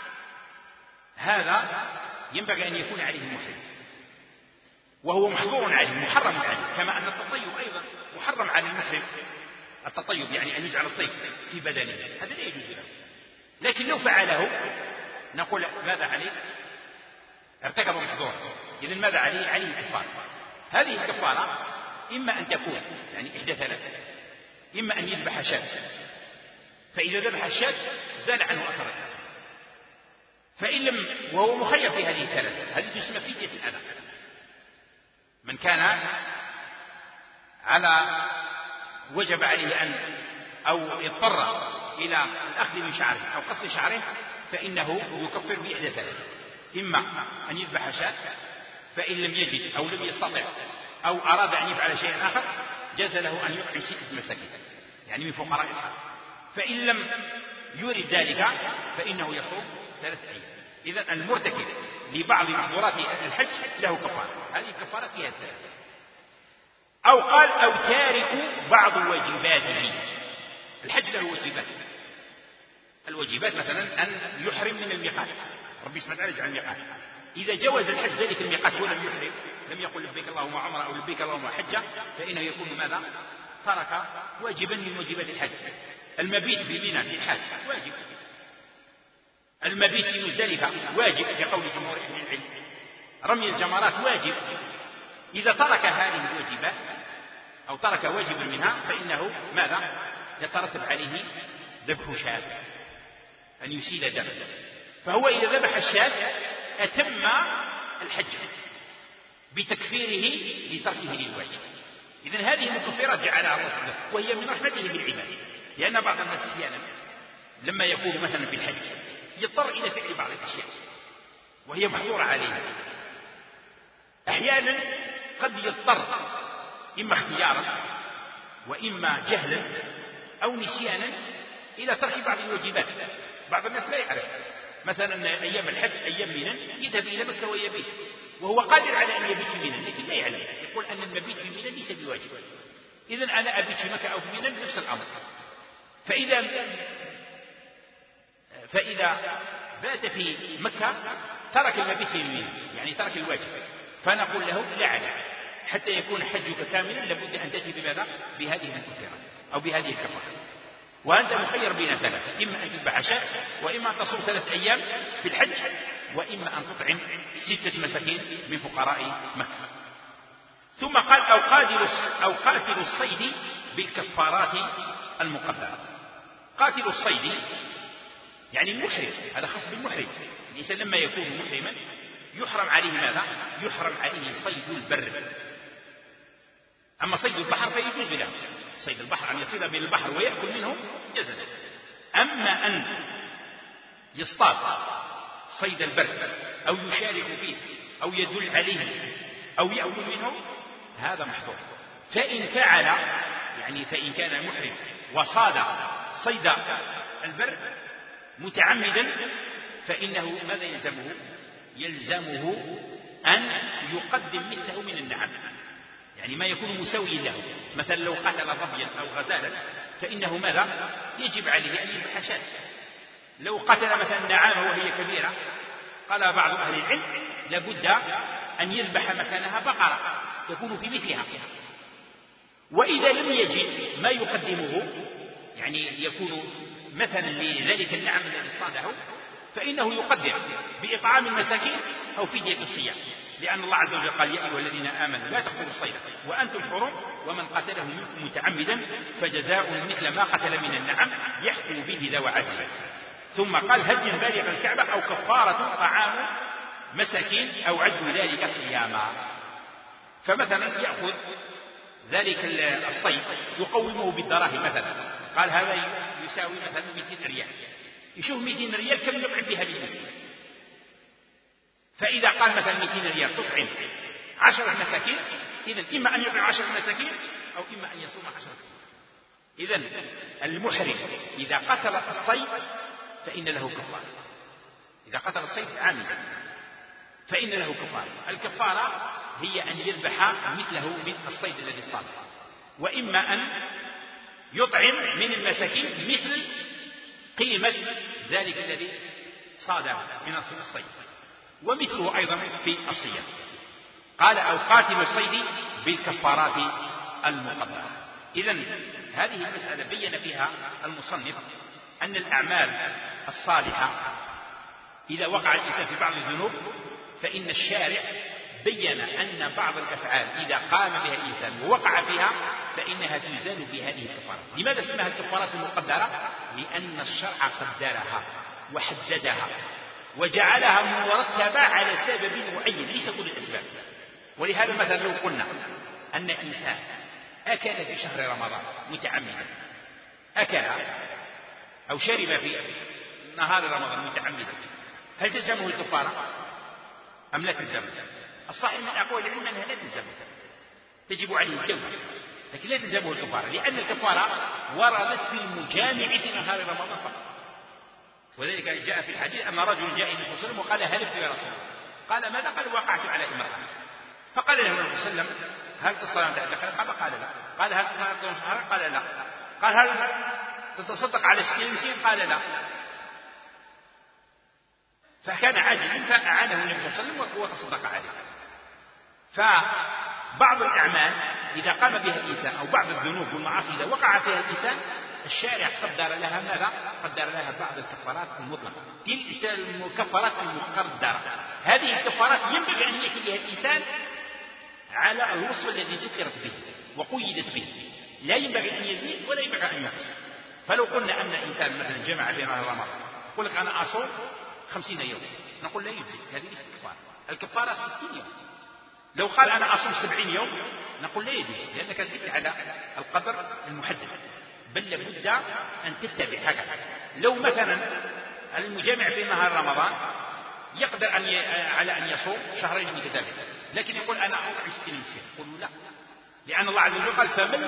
C: هذا ينبغي أن يكون عليه المحرم، وهو محظور عليه محرم عليه، كما أن التطيب أيضا محرم على المحرم. التطيب يعني أن يجعل الطيب في بدنه، هذا لا يجوز له. لكن لو فعله نقول ماذا عليه؟ ارتكب محظورا. إذن ماذا عليه؟ عليه كفارة. هذه الكفارة إما أن تكون يعني إحدى ثلاث: إما أن يذبح شاة، فإذا ذبح الشاة زال عنه أثر الأذى، فإن لم وهو مخير في هذه الثلاثة، هذه تسمى فدية الأذى. من كان على وجب عليه أن أو اضطر إلى الأخذ من شعره أو قص شعره فإنه يكفر بإحدى ثلاثة: إما أن يذبح شاة، فإن لم يجد أو لم يستطع أو أراد أن يفعل شيئا آخر جاز له أن يطعم 6 مساكين يعني من فقراء الحال، فإن لم يرد ذلك فإنه يصوم 3 أيام. إذن المرتكب لبعض محظورات الحج له كفارة، هذه الكفارة فيها 3. أو قال أو تارك بعض واجباته. الحج له واجبات، الواجبات مثلا أن يحرم من الميقات، ربي سبحانه وتعالى يجعل الميقات، إذا جوز الحج ذلك الميقات ولم يحرم، لم يقل لبيك اللهم عمرة أو لبيك اللهم حجة، فإنه يكون ماذا؟ ترك واجبا من واجبات الحج. المبيت بمنى في الحج واجب، المبيت في مزدلفة واجب كقول جمهور أهل العلم، رمي الجمرات واجب. إذا ترك هذه الواجبات أو ترك واجبا منها فإنه ماذا؟ يترتب عليه ذبح شاة، أن يسيل دم، فهو إذا ذبح الشاة أتم الحج بتكفيره لتركه للواجب. إذن هذه مكفرات جعلها الله سبحانه، وهي من رحمته بالعباد، لأن بعض الناس أحيانا لما يكون مثلا في الحج يضطر إلى فعل بعض الأشياء وهي محظورة عليه، أحيانا قد يضطر إما اختيارا وإما جهلا أو نسيانا إلى ترك بعض الواجبات. بعض الناس لا يعرف مثلا أيام الحج أيام منى يذهب إلى مكة ويبيت وهو قادر على أن يبيت في منى، لكن لا يعلم، يقول أن المبيت في منى ليس بواجب، إذن أنا أبيت في مكة أو في منى نفس الأمر. فإذا بات في مكة ترك المبيت في منى، يعني ترك الواجب، فنقول له لا عليك حتى يكون حجك كاملا لابد أن تأتي بماذا؟ بهذه الكفارة أو بهذه الكفارة. وأنت مخير بين ثلاث: إما أن تذبح شاة، وإما أن تصوم 3 أيام في الحج، وإما أن تطعم 6 مساكين من فقراء مكة. ثم قال: أو قاتل الصيد بالكفارات المقدرة. قاتل الصيد يعني المحرم، هذا خاص بالمحرم. الإنسان لما يكون محرما يحرم عليه ماذا؟ يحرم عليه صيد البر. أما صيد البحر فيجوز له صيد البحر، أن يصيد من البحر ويأكل منه جزلا. أما أن يصطاد صيد البر أو يشارك فيه أو يدل عليه أو يأكل منه، هذا محظور. فإن فعل يعني فإن كان محرم وصاد صيد البر متعمدا فإنه ماذا يلزمه؟ يلزمه أن يقدم مثله من النعم، يعني ما يكون مساويا له. مثلا لو قتل ظبيا أو غزالا فإنه ماذا؟ يجب عليه أن يذبح شاة. لو قتل مثلا نعامة وهي كبيرة، قال بعض أهل العلم لابد أن يذبح مكانها بقرة تكون في مثلها. وإذا لم يجد ما يقدمه يعني يكون مثلا لذلك النعم الذي صاده، فإنه يقدر بإطعام المساكين أو فدية الصيام، لأن الله عز وجل قال: يا أيها الذين آمنوا لا تقتلوا الصيد وأنتم حرم ومن قتله منكم متعمدا فجزاء مثل ما قتل من النعم يحكم به ذوى عدل. ثم قال: هديا بالغ الكعبة أو كفارة طعام مساكين أو عدل ذلك صياما. فمثلا يأخذ ذلك الصيد يقومه بالدراهم مثلا، قال هذا يساوي مثلا 200 ريال، يشوف 200 ريال كم يطعم بها للمسكين. فإذا قال مثلا 200 ريال تطعم 10 مساكين، إذن إما أن يطعم 10 مساكين أو إما أن يصوم 10 مساكين. إذن المحرم إذا قتل الصيد فإن له كفارة، إذا قتل الصيد عامدا فإن له كفارة. الكفارة هي أن يذبح مثله من الصيد الذي صاده، وإما أن يطعم من المساكين مثل قيمة ذلك الذي صاده من الصيد، ومثله أيضا في الصيام. قال: أو قاتل الصيد بالكفارات المقدرة. إذن هذه المسألة بين فيها المصنف أن الأعمال الصالحة إذا وقع الإنسان في بعض الذنوب فإن الشارع بين أن بعض الأفعال إذا قام بها الإنسان ووقع فيها فإنها تزال بهذه الكفارات. لماذا اسمها الكفارات المقدرة؟ لأن الشرع قدرها وحددها وجعلها مرتبة على سبب معين ليس كل الأسباب. ولهذا مثلا لو قلنا أن إنسان أكل في شهر رمضان متعمدا، أكل أو شرب في نهار رمضان متعمدا، هل تلزمه الكفارة أم لا تلزمه؟ الصحيح من أقوال العلم أنها لا تلزمه، تجب عليه التوبة، لكن لا تلزمه الكفارة، لأن الكفارة وردت في المجامع في نهار رمضان فقط. وذلك جاء في الحديث أن رجل جاء النبي صلى الله عليه وسلم وقال: هلكت يا رسول الله. قال: ماذا؟ قال: وقعت على امرأة. فقال له النبي صلى الله عليه وسلم: هل تصلي بعد الدخل؟ قال: لا. قال: هل تصلي شهرا؟ قال: لا. قال: هل تتصدق على شيء مسكين؟ قال: لا. فكان عاجزا فأعانه النبي صلى الله عليه وسلم وتصدق عليه. فبعض الأعمال إذا قام بها الإنسان أو بعض الذنوب والمعاصي إذا وقع فيها الإنسان الشارع قدر لها ماذا؟ قدر لها بعض الكفارات المطلقة، تلك الكفارات المقدرة. هذه الكفارات ينبغي أن يأتي بها الإنسان على الوصف الذي ذكرت به وقيدت به، لا ينبغي أن يزيد ولا ينبغي أن ينقص. فلو قلنا أن إنسان مثلا جمع في نهار رمضان يقول لك أنا أصوم 50 يوم، نقول لا يجزي، هذه ليست كفارة. الكفارة 60 يوم. لو قال أنا أصوم 70 يوم نقول لا يجوز، لأنك زدت على القدر المحدد، بل لابد أن تتبع هكذا. لو مثلا المجامع في نهار رمضان يقدر على أن يصوم شهرين متتابعين، لكن يقول أنا أطعم 60 مسكين، قولوا لا، لأن الله عز وجل قال: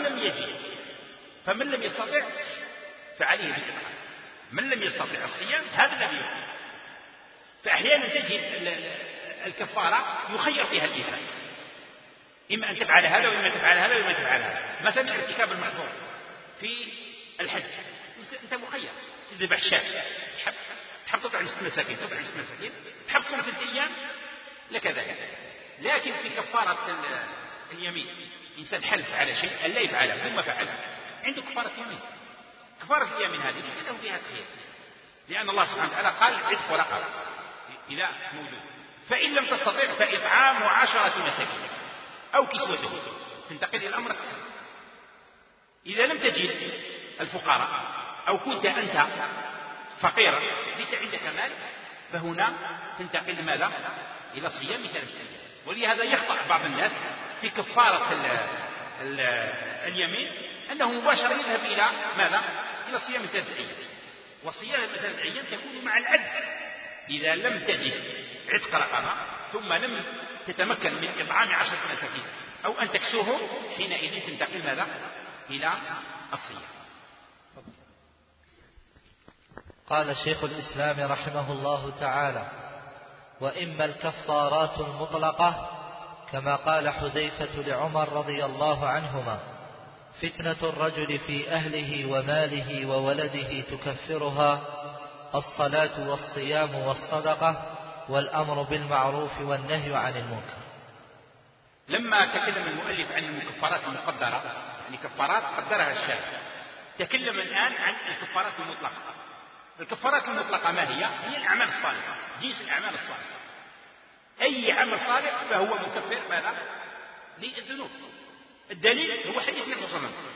C: فمن لم يستطع فعليه بالإطعام، من لم يستطع الصيام هذا الذي يقول. فأحيانا تجد الكفارة يخير فيها الإنسان، إما أن تفعل هذا وإما تفعل هذا وإما تفعل هذا. مثلا ارتكاب المحظور في الحج، أنت مخير، تذبح شاة، تحب تطعم 6 مساكين تطعم 6 مساكين، تحب تصوم 3 أيام لك ذلك. لكن في كفارة اليمين إنسان حلف على شيء أن لا يفعله ثم فعله، عنده كفارة يمين، كفارة اليمين هذه ليس له فيها تخيير، لأن الله سبحانه وتعالى قال عتق رقبة إذا موجود، فإن لم تستطع فإطعام 10 مساكين أو كسوتهم، تنتقل إلى الأمر الثاني. إذا لم تجد الفقراء أو كنت أنت فقيرا ليس عندك مال، فهنا تنتقل لماذا؟ إلى صيام 3 أيام. ولهذا يخطأ بعض الناس في كفارة اليمين أنه مباشرة يذهب إلى ماذا؟ إلى صيام 3 أيام. وصيام 3 أيام تكون مع العجز إذا لم تجد عتق رقبة ثم لم تتمكن من إطعام 10 مساكين أو أن تكسوهم، حينئذ تنتقل ماذا؟ إلى الصيام.
A: قال شيخ الإسلام رحمه الله تعالى: وإما الكفارات المطلقة كما قال حذيفة لعمر رضي الله عنهما: فتنة الرجل في أهله وماله وولده تكفرها الصلاة والصيام والصدقة والأمر بالمعروف والنهي عن المنكر.
C: لما تكلم المؤلف عن المكفرات المقدرة، يعني كفارات قدرها الشارع، تكلم الآن عن الكفارات المطلقة. الكفارات المطلقة ما هي؟ هي الأعمال الصالحة، جنس الأعمال الصالحة. أي عمل صالح فهو مكفر ماذا؟ للذنوب. الدليل هو حديث النبي صلى الله عليه وسلم.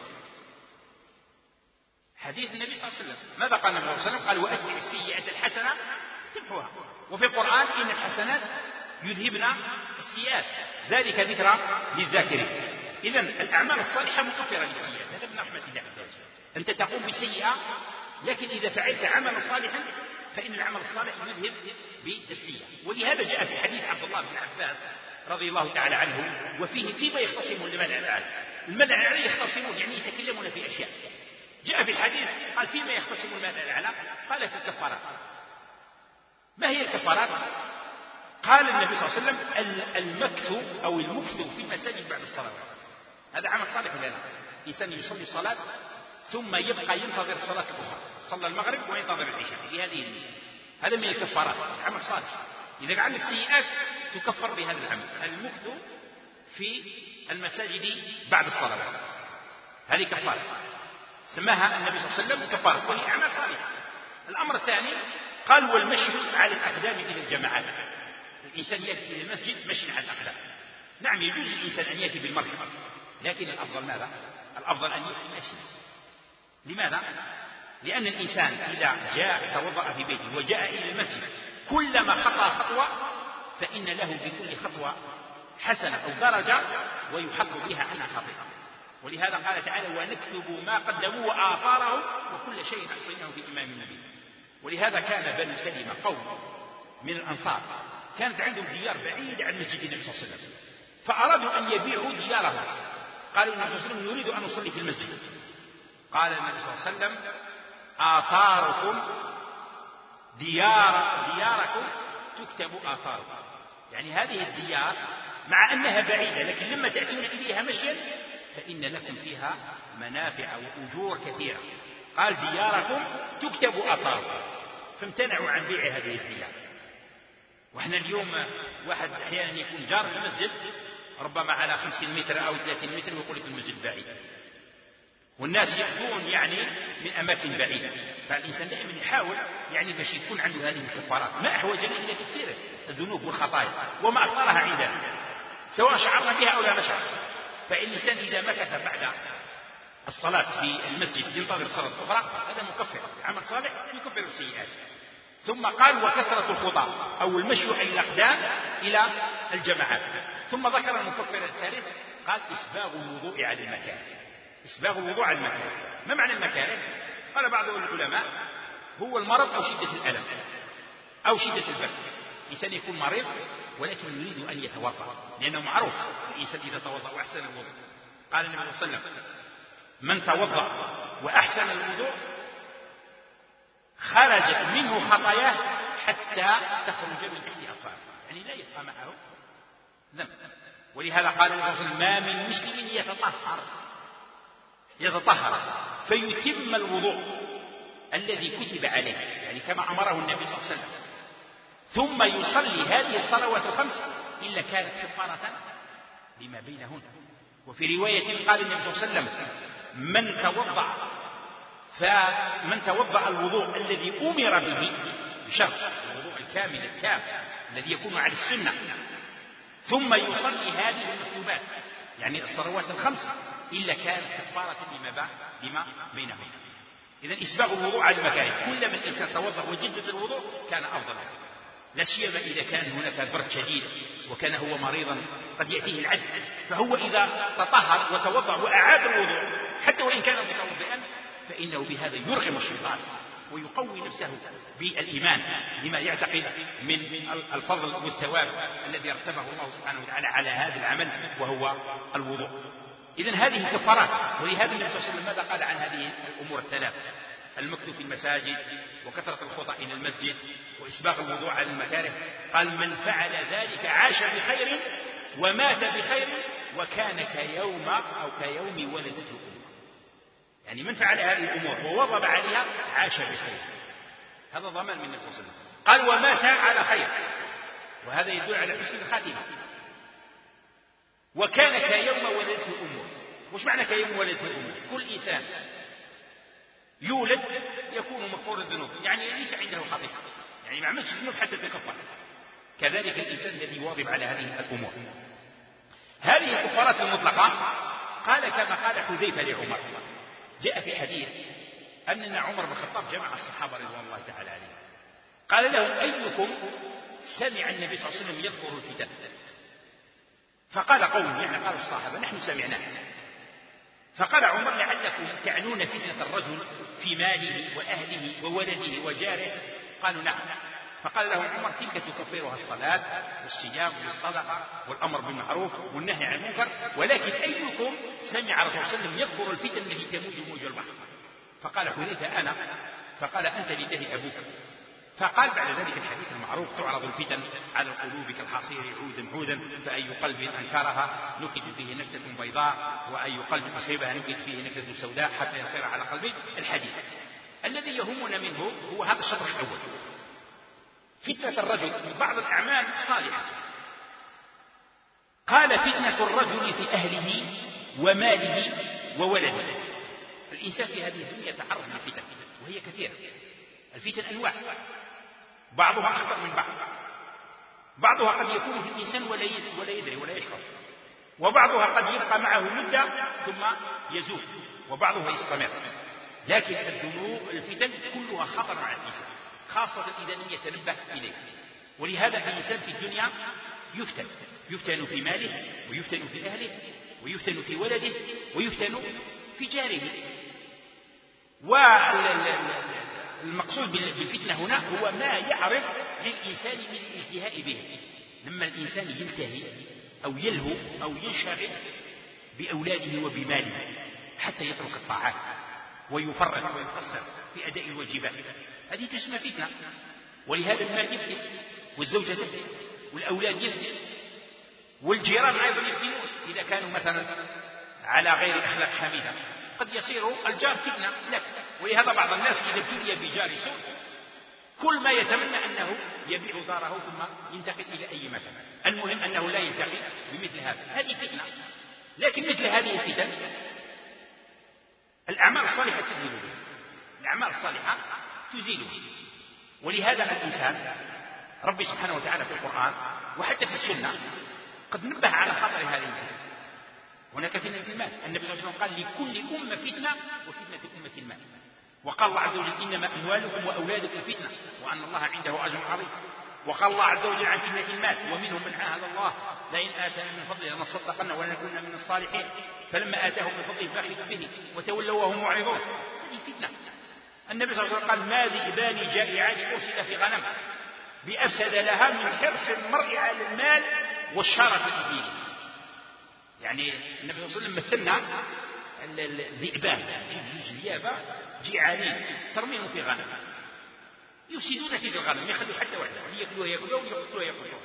C: حديث النبي صلى الله عليه وسلم ماذا قال النبي صلى الله عليه وسلم؟ قال: وأتبع السيئة الحسنة تمحوها. وفي القرآن: إن الحسنات يذهبن السيئات ذلك ذكرى للذاكرين. إذن الأعمال الصالحة مكفرة للسيئات، هذا من رحمة الله عز وجل. أنت تقوم بسيئة، لكن إذا فعلت عملا صالحا فإن العمل الصالح يذهب بالسيئة. ولهذا جاء في حديث عبد الله بن عباس رضي الله تعالى عنه، وفيه فيما يختصمون لمنع الأعلى. المنع الأعلى يختصمون يعني يتكلمون في أشياء. جاء في الحديث قال: فيما يختصمون المنع الأعلى؟ قال: في الكفارات. ما هي الكفارات؟ قال النبي صلى الله عليه وسلم: المكث أو المكث في المساجد بعد الصلاة. هذا عمل صالح ولا لا؟ إنسان يصلي صلاة ثم يبقى ينتظر الصلاة الأخرى، صلى المغرب وينتظر العشاء في هذه النية، هذا من الكفارات، عمل صالح. إذا عندك سيئات تكفر بهذا العمل، المكث في المساجد بعد الصلاة، هذه كفارة سماها النبي صلى الله عليه وسلم كفارة، وهي أعمال صالحة. الأمر الثاني قال: والمشي على الأقدام إلى الجماعات. الإنسان يأتي إلى المسجد مشي على الأقدام. نعم، يجوز الإنسان أن يأتي بالمركب، لكن الأفضل ماذا؟ الأفضل أن يأتي ماشي. لماذا؟ لأن الإنسان إذا جاء توضأ في بيته وجاء إلى المسجد كلما خطأ خطوة فإن له بكل خطوة حسنة أو درجة ويحط بها عنها خطيئة. ولهذا قال تعالى: ونكتب ما قدموا وآثارهم وكل شيء أحصيناه في إمام مبين. ولهذا كان بنو سلمة قوم من الأنصار كانت عندهم ديار بعيدة عن مسجد النبي صلى الله عليه وسلم، فأرادوا أن يبيعوا ديارهم. قالوا النبي صلى الله عليه وسلم: نريد أن نصلي في المسجد. قال النبي صلى الله عليه وسلم: آثاركم دياركم تكتب آثاركم. يعني هذه الديار مع أنها بعيدة لكن لما تأتون إليها مشيا فإن لكم فيها منافع وأجور كثيرة. قال: دياركم تكتب آثاركم. فامتنعوا عن بيع هذه الديار. وإحنا اليوم واحد أحيانا يكون جار المسجد ربما على 50 متر أو 30 متر ويقول لك المسجد بعيد، والناس يأتون يعني من أماكن بعيدة. فالإنسان دائما يحاول يعني باش يكون عنده هذه الكفارات. ما أحوجنا إلى تكثير الذنوب والخطايا وما أكثرها عندنا سواء شعرنا بها أو لا نشعر. فالإنسان إذا مكث بعد الصلاة في المسجد ينتظر صلاة أخرى هذا مكفر، عمل صالح يكفر السيئات. ثم قال: وكثرة الخطى أو المشي إلى الأقدام إلى الجماعات. ثم ذكر المكفر الثالث قال: إسباغ الوضوء على المكاره. إسباغ الوضوء على المكاره. ما معنى المكاره؟ قال بعض العلماء: هو المرض أو شدة الألم أو شدة البرد. الإنسان يكون مريض ولكن يريد أن يتوضأ، لأنه معروف الإنسان إذا توضأ وأحسن الوضوء. قال النبي صلى الله عليه وسلم: من توضأ وأحسن الوضوء خرجت منه خطاياه حتى تخرج من تحت أظفاره، يعني لا يبقى معه ذنب. ولهذا قال النبي صلى الله عليه وسلم: ما من مسلم يتطهر فيتم الوضوء الذي كتب عليه، يعني كما أمره النبي صلى الله عليه وسلم، ثم يصلي هذه الصلوات الخمس إلا كانت كفارة لما بينهن. وفي رواية قال النبي صلى الله عليه وسلم: من توضأ فمن توضأ الوضوء الذي أمر به بشرط الوضوء الكامل التام الذي يكون على السنة ثم يصلي هذه المكتوبات يعني الصلوات الخمس إلا كانت كفارة لما بينهما. إذن إسباغ الوضوء على المكاره كلما الإنسان توضأ وجدد الوضوء كان أفضل، لا سيما إذا كان هناك برد شديد وكان هو مريضا قد يأتيه العجز، فهو إذا تطهر وتوضأ وأعاد الوضوء حتى وإن كان متوضئا فإنه بهذا يرغم الشيطان ويقوي نفسه بالإيمان لما يعتقد من الفضل والثواب الذي ارتبه الله سبحانه وتعالى على هذا العمل وهو الوضوء. إذن هذه كفارات. ولهذا النبي صلى الله عليه وسلم ماذا قال عن هذه الأمور الثلاث؟ المكث في المساجد وكثرة الخطأ إلى المسجد وإسباغ الوضوء على المكاره، قال من فعل ذلك عاش بخير ومات بخير وكان كيوم ولدته أمه. يعني من فعل هذه الأمور وواظب عليها عاش بخير، هذا ضمان من النبي صلى الله عليه وسلم. قال ومات على خير، وهذا يدل على حسن الخاتمة. وكان كيوم ولدته أمه. وش معنى كيوم ولدته أمه؟ كل إنسان يولد يكون مغفور الذنوب، يعني ليس عنده خطيئة، يعني ما عملش ذنوب حتى تكفر. كذلك الإنسان الذي يواظب على هذه الأمور. هذه الكفارات المطلقة قال كما قال حذيفة لعمر، جاء في حديث أن عمر بن الخطاب جمع الصحابة رضوان الله تعالى عليهم، قال لهم أيكم سمع النبي صلى الله عليه وسلم يذكر الفتن؟ فقال قوم، يعني قال الصحابة نحن سمعناه. فقال عمر لعلكم تعنون فتنة الرجل في ماله وأهله وولده وجاره؟ قالوا نعم. فقال لهم عمر تلك تكفرها الصلاة والصيام والصدقة والأمر بالمعروف والنهي عن المنكر، ولكن أيكم سمع رسول الله صلى الله عليه وسلم يذكر الفتن التي تموج موج البحر؟ فقال حذيفة أنا. فقال أنت لله أبوك. فقال بعد ذلك الحديث المعروف تعرض الفتن على القلوب كالحصير عودا عودا، فأي قلب أنكرها نكت فيه نكتة بيضاء وأي قلب أصيبها نكت فيه نكتة سوداء حتى يصير على قلبه. الحديث الذي يهمنا منه هو هذا الشطر الأول، فتنة الرجل من بعض الأعمال الصالحة. قال فتنة الرجل في أهله وماله وولده. الإنسان في هذه الدنيا يتعرض للفتن وهي كثيرة. الفتن أنواع، بعضها أخطر من بعض، بعضها قد يكون في الإنسان ولا يدري ولا يشعر، وبعضها قد يبقى معه مدة ثم يزول، وبعضها يستمر. لكن الذنوب الفتن كلها خطر على الإنسان، خاصة إذا لم يتنبه إليه. ولهذا الإنسان في الدنيا يفتن في ماله ويفتن في أهله ويفتن في ولده ويفتن في جاره. والمقصود بالفتنة هنا هو ما يعرض للإنسان من الالتهاء به. لما الإنسان يلتهي أو يلهو أو ينشغل بأولاده وبماله حتى يترك الطاعات ويفرط ويقصر في أداء الواجبات، هذه تسمى فتنة. ولهذا المال يفتن، والزوجة تفتن، والأولاد يفتن، والجيران أيضا يفتنون إذا كانوا مثلا على غير أخلاق حميدة، قد يصير الجار فتنة لك. ولهذا بعض الناس إذا ابتلي بجار سوء كل ما يتمنى أنه يبيع داره ثم ينتقل إلى أي مكان، المهم أنه لا ينتقل بمثل هذا، هذه فتنة. لكن مثل هذه الفتن الأعمال الصالحة تزيل بها، الأعمال الصالحة تزيل بها. ولهذا الإنسان ربي سبحانه وتعالى في القرآن وحتى في السنة قد نبه على خطر هذه الفتنة. هناك فتنة المال، النبي صلى الله عليه وسلم قال لكل أمة فتنة وفتنة أمة المال. وقال الله عز وجل إنما أموالكم وأولادكم فتنة وأن الله عنده أجر عظيم. وقال الله عز وجل عن فتنة المال ومنهم من عاهد الله لئن آتانا من فضله لنصدقن ولنكون من الصالحين فلما آتاهم من فضله بخلوا به وتولوا وهم معرضون. هذه فتنة. النبي صلى الله عليه وسلم قال ما ذئبان جائعان أرسل في غنم بأفسد لها من حرص المرء على المال والشرف في دينه. يعني النبي صلى الله عليه وسلم مثلنا الذئبان جيابة جيعانين ترميهم في غنم يفسدون تلك الغنم، يخلوا حتى واحدة يأكلوها ويقتلوها يقتلوها.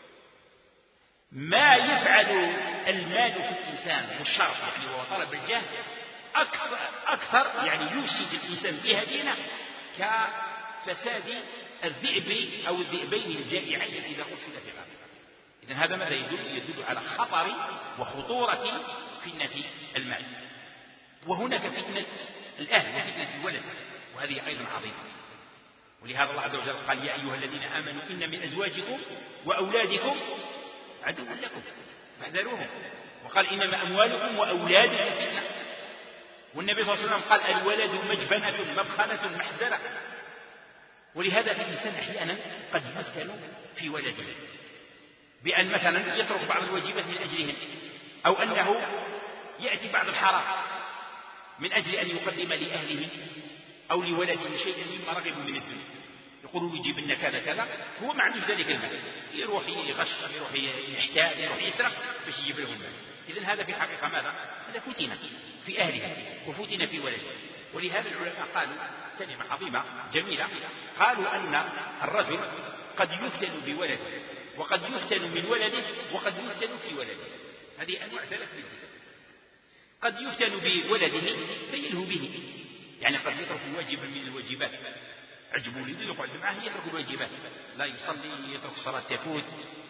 C: ما يفعل المال في الإنسان والشرف يعني وهو طلب الجاه أكثر يعني يفسد الإنسان بها دينه كفساد الذئب أو الذئبين الجائعين إذا أرسل في غنم. إذن هذا ماذا يدل على خطر وخطورة فتنة المال. وهناك فتنة الأهل وفتنة الولد، وهذه أيضا عظيمة. ولهذا الله عز وجل قال يا أيها الذين آمنوا إن من أزواجكم وأولادكم عدو لكم فاحذروهم، وقال إنما أموالكم وأولادكم فتنة. والنبي صلى الله عليه وسلم قال الولد مجبنة مبخلة محزنة. ولهذا الإنسان أحيانا قد يفتن في ولده بأن مثلا يترك بعض الواجبات من أجلهم، أو أنه يأتي بعض الحرام من أجل أن يقدم لأهله أو لولده شيئا مما رغبوا من الدنيا، يقولوا يجيب لنا كذا كذا، هو ما عندوش ذلك المال، يروح يغش، يروح يحتال، يروح يسرق باش يجيب لهم المال. إذن هذا في الحقيقة ماذا؟ هذا فتن في أهله وفتن في ولده. ولهذا العلماء قالوا كلمة عظيمة جميلة، قالوا أن الرجل قد يفتن بولده، وقد يفتن من ولده، وقد يفتن في ولده. هذه أنواع ثلاث من الفتن. قد يفتن بولده فيلهو به، يعني قد يترك واجبا من الواجبات، عجبوا لي يقعد معه يترك الواجبات، لا يصلي، يترك الصلاة تفوت،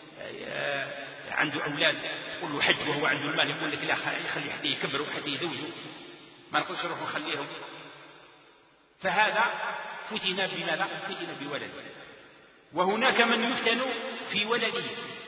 C: عنده أولاد تقول له حج وهو عنده المال يقول لك لا خلي حتى يكبروا حتى يزوجوا، ما نقولش نروح نخليهم. فهذا فتن بماذا؟ فتن بولده. وهناك من يفتن في ولده،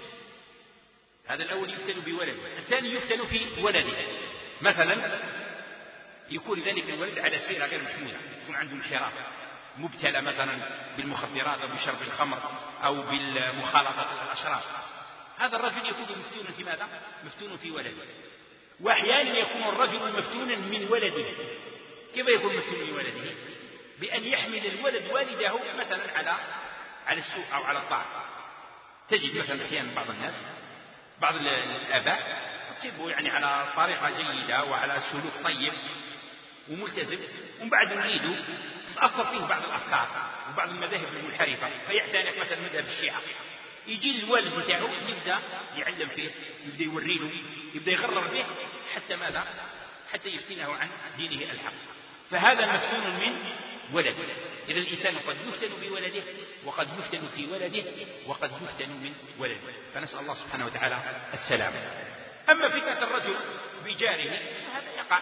C: هذا الأول يفتن بولده، الثاني يفتن في ولده. مثلا يكون ذلك الولد على سيرة غير محمودة، يكون عنده انحراف، مبتلى مثلا بالمخدرات أو بشرب الخمر أو بالمخالطة الأشرار، هذا الرجل يكون مفتونا في ماذا؟ مفتون في ولده. وأحيانا يكون الرجل مفتونا من ولده. كيف يكون مفتون من ولده؟ بأن يحمل الولد والده مثلا على السوء أو على الطاعة. تجد مثلا أحيانا بعض الناس، بعض الآباء تصيبه يعني على طريقة جيدة وعلى سلوك طيب وملتزم، ومن بعد وليده تتأثر فيه بعض الأفكار وبعض المذاهب المنحرفة، فيعتنق مثلا مذهب الشيعة، يجي الوالد بتاعه يبدأ يعلم فيه، يبدأ يوريله، يبدأ يغرر به حتى ماذا؟ حتى يفتنه عن دينه الحق. فهذا مفتون من ولده. إذا الإنسان قد يفتن بولده، وقد يفتن في ولده، وقد يفتن من ولده، فنسأل الله سبحانه وتعالى السلام. أما فتنة الرجل بجاره هذا يقع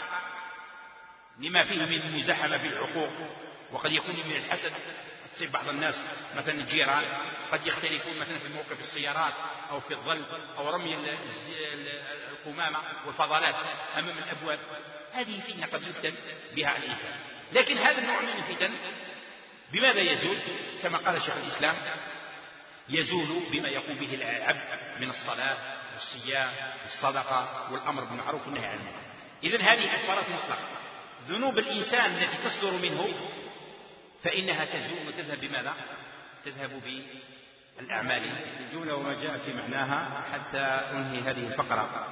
C: لما فيه من المزاحمة بالعقوق، وقد يكون من الحسد. تصيب بعض الناس مثلا الجيران قد يختلفون مثلا في موقف السيارات أو في الظل أو رمي القمامة والفضلات أمام الأبواب، هذه فتنة قد يفتن بها الإنسان. لكن هذا النوع من الفتن بماذا يزول؟ كما قال شيخ الإسلام يزول بما يقوم به العبد من الصلاة والصيام والصدقة والأمر بالمعروف والنهي عن المنكر. إذن هذه كفارات مطلقة. ذنوب الإنسان التي تصدر منه فإنها تزول وتذهب بماذا؟ تذهب بالأعمال الجملة وما جاء في معناها. حتى أنهي هذه الفقرة،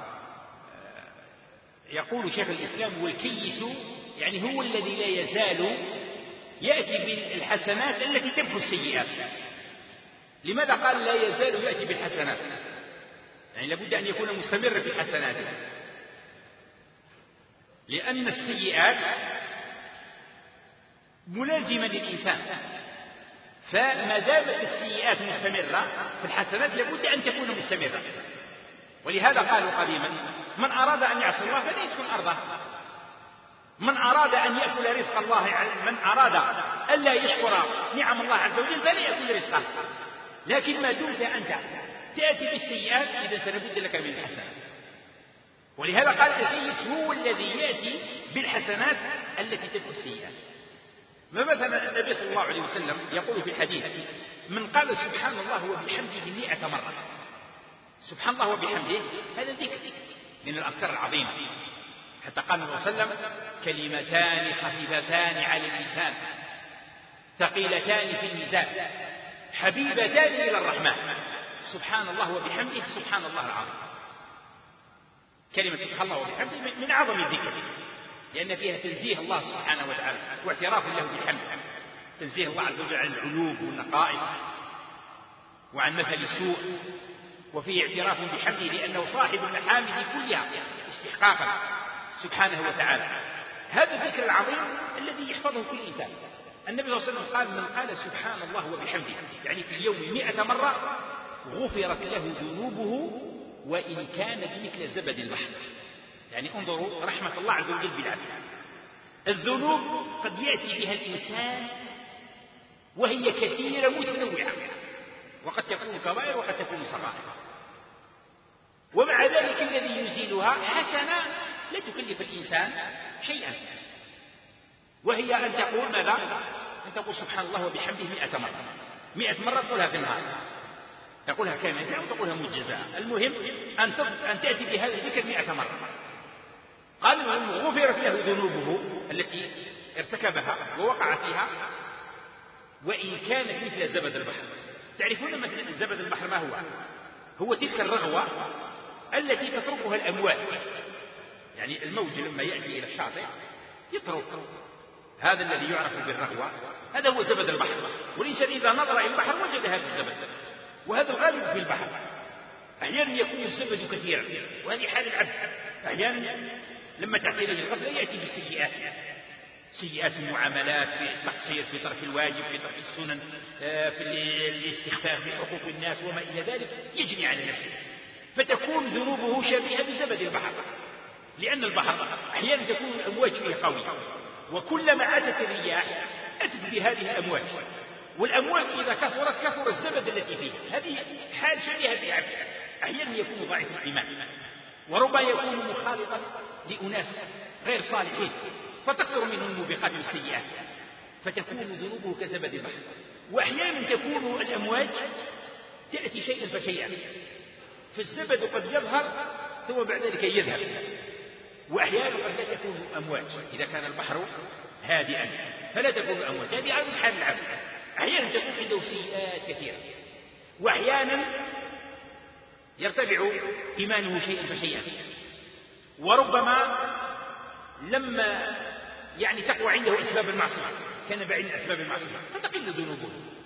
C: يقول شيخ الإسلام والكيس يعني هو الذي لا يزال يأتي بالحسنات التي تمحو السيئات. لماذا قال لا يزال يأتي بالحسنات؟ يعني لابد أن يكون مستمر في حسناته، لأن السيئات ملازمة للإنسان، فما دامت السيئات مستمرة فالحسنات لابد أن تكون مستمرة. ولهذا قالوا قديما من أراد أن يعصي الله فلا يسكن أرضه، من أراد أن يأكل رزق الله، من أراد ألا يشكر نعم الله عز وجل فلا يأكل رزقه. لكن ما دمت أنت تأتي بالسيئات إذا فلابد لك من الحسنات. ولهذا قال الكيس هو الذي يأتي بالحسنات التي تدفع السيئات. فمثلا النبي صلى الله عليه وسلم يقول في الحديث من قال سبحان الله وبحمده 100 مرة، سبحان الله وبحمده هذا ذكر من الأذكار العظيمة. حتى قال النبي صلى الله عليه وسلم كلمتان خفيفتان على اللسان ثقيلتان في الميزان حبيبتان إلى الرحمن، سبحان الله وبحمده سبحان الله العظيم. كلمة سبحان الله وبحمده من أعظم الذكر، لأن فيها تنزيه الله سبحانه وتعالى واعتراف له بالحمد، تنزيه الله عز وجل عن العيوب والنقائص وعن مثل السوء، وفيه اعتراف بحمده لأنه صاحب المحامد كلها استحقاقا سبحانه وتعالى. هذا الذكر العظيم الذي يحفظه كل إنسان. النبي صلى الله عليه وسلم قال من قال سبحان الله وبحمده يعني في اليوم 100 مرة غفرت له ذنوبه وإن كانت مثل زبد البحر. يعني انظروا رحمة الله عز وجل بالعبد. الذنوب قد يأتي بها الإنسان وهي كثيرة متنوعة، وقد تكون كبائر وقد تكون صغائر، ومع ذلك الذي يزيلها حسنة لا تكلف الإنسان شيئا، وهي أن تقول ماذا؟ أن تقول سبحان الله وبحمده 100 مرة، 100 مرة تقولها في النهار، تقولها كاملة أو تقولها مجزاء، المهم أن تأتي بهذا الذكر 100 مرة. قال المهم غفرت له ذنوبه التي ارتكبها ووقع فيها وإن كانت مثل زبد البحر. تعرفون مثل زبد البحر ما هو؟ هو تلك الرغوة التي تتركها الأمواج، يعني الموج لما يأتي إلى الشاطئ يترك هذا الذي يعرف بالرغوة، هذا هو زبد البحر، والإنسان إذا نظر إلى البحر وجد هذا الزبد، وهذا الغالب في البحر. أحيانا يكون الزبد كثيرا، وهذه حال العبد، أحيانا لما تأتي إليه الغفلة يأتي بالسيئات، سيئات المعاملات، في التقصير، في ترك الواجب، في ترك السنن، في الاستخفاف في حقوق الناس وما إلى ذلك، يجني على نفسه، فتكون ذنوبه شبيهة بزبد البحر، لأن البحر أحيانا تكون الأمواج فيه قوية، وكلما أتت الرياح أتت بهذه الأمواج، والأمواج إذا كثرت كثر الزبد التي فيها. هذه حال شبيهة بعبد، أحيانا يكون ضعيف الإيمان، وربما يكون مخالطا لأناس غير صالحين فتكثر منهم الموبقات والسيئات، فتكون ذنوبه كزبد البحر. وأحيانا تكون الأمواج تأتي شيئا فشيئا، فالزبد قد يظهر ثم بعد ذلك يذهب، وأحيانا قد لا تكون أمواج، إذا كان البحر هادئا فلا تكون أمواج، هذه عن حال العبد، أحيانا تكون عنده سيئات كثيرة، وأحيانا يرتفع إيمانه شيئا فشيئا، وربما لما يعني تقوى عنده أسباب المعصية كان بعيد عن أسباب المعصية فتقل ذنوبه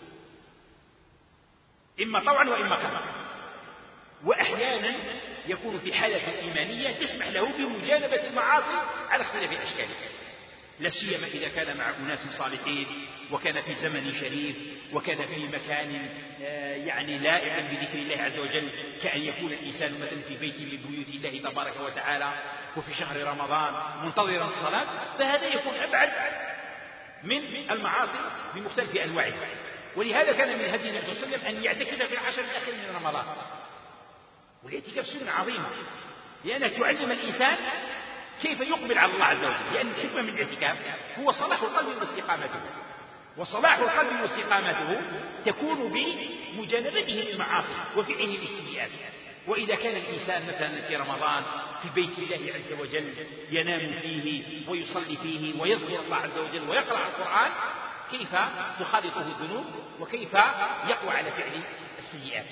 C: إما طوعا وإما كرها. وأحيانا يكون في حالة إيمانية تسمح له بمجانبة المعاصي على اختلاف أشكالها، لا سيما إذا كان مع أناس صالحين وكان في زمن شريف وكان في مكان يعني لائق بذكر الله عز وجل، كأن يكون الإنسان مثلا في بيت من بيوت الله تبارك وتعالى وفي شهر رمضان منتظرا الصلاة، فهذا يكون أبعد من المعاصي بمختلف أنواعها. ولهذا كان من هدي النبي صلى الله عليه وسلم أن يعتكف في العشر الأخير من رمضان، والاعتكاف سنة عظيمة لأنها تعلم الإنسان كيف يقبل على الله عز وجل، لأن الحكمة من الاعتكاف هو صلاح القلب واستقامته، وصلاح القلب واستقامته تكون بمجانبته للمعاصي وفعله للسيئات. وإذا كان الإنسان مثلا في رمضان في بيت الله عز وجل ينام فيه ويصلي فيه ويذكر الله عز وجل ويقرأ القرآن، كيف تخالطه الذنوب وكيف يقوى على فعل السيئات.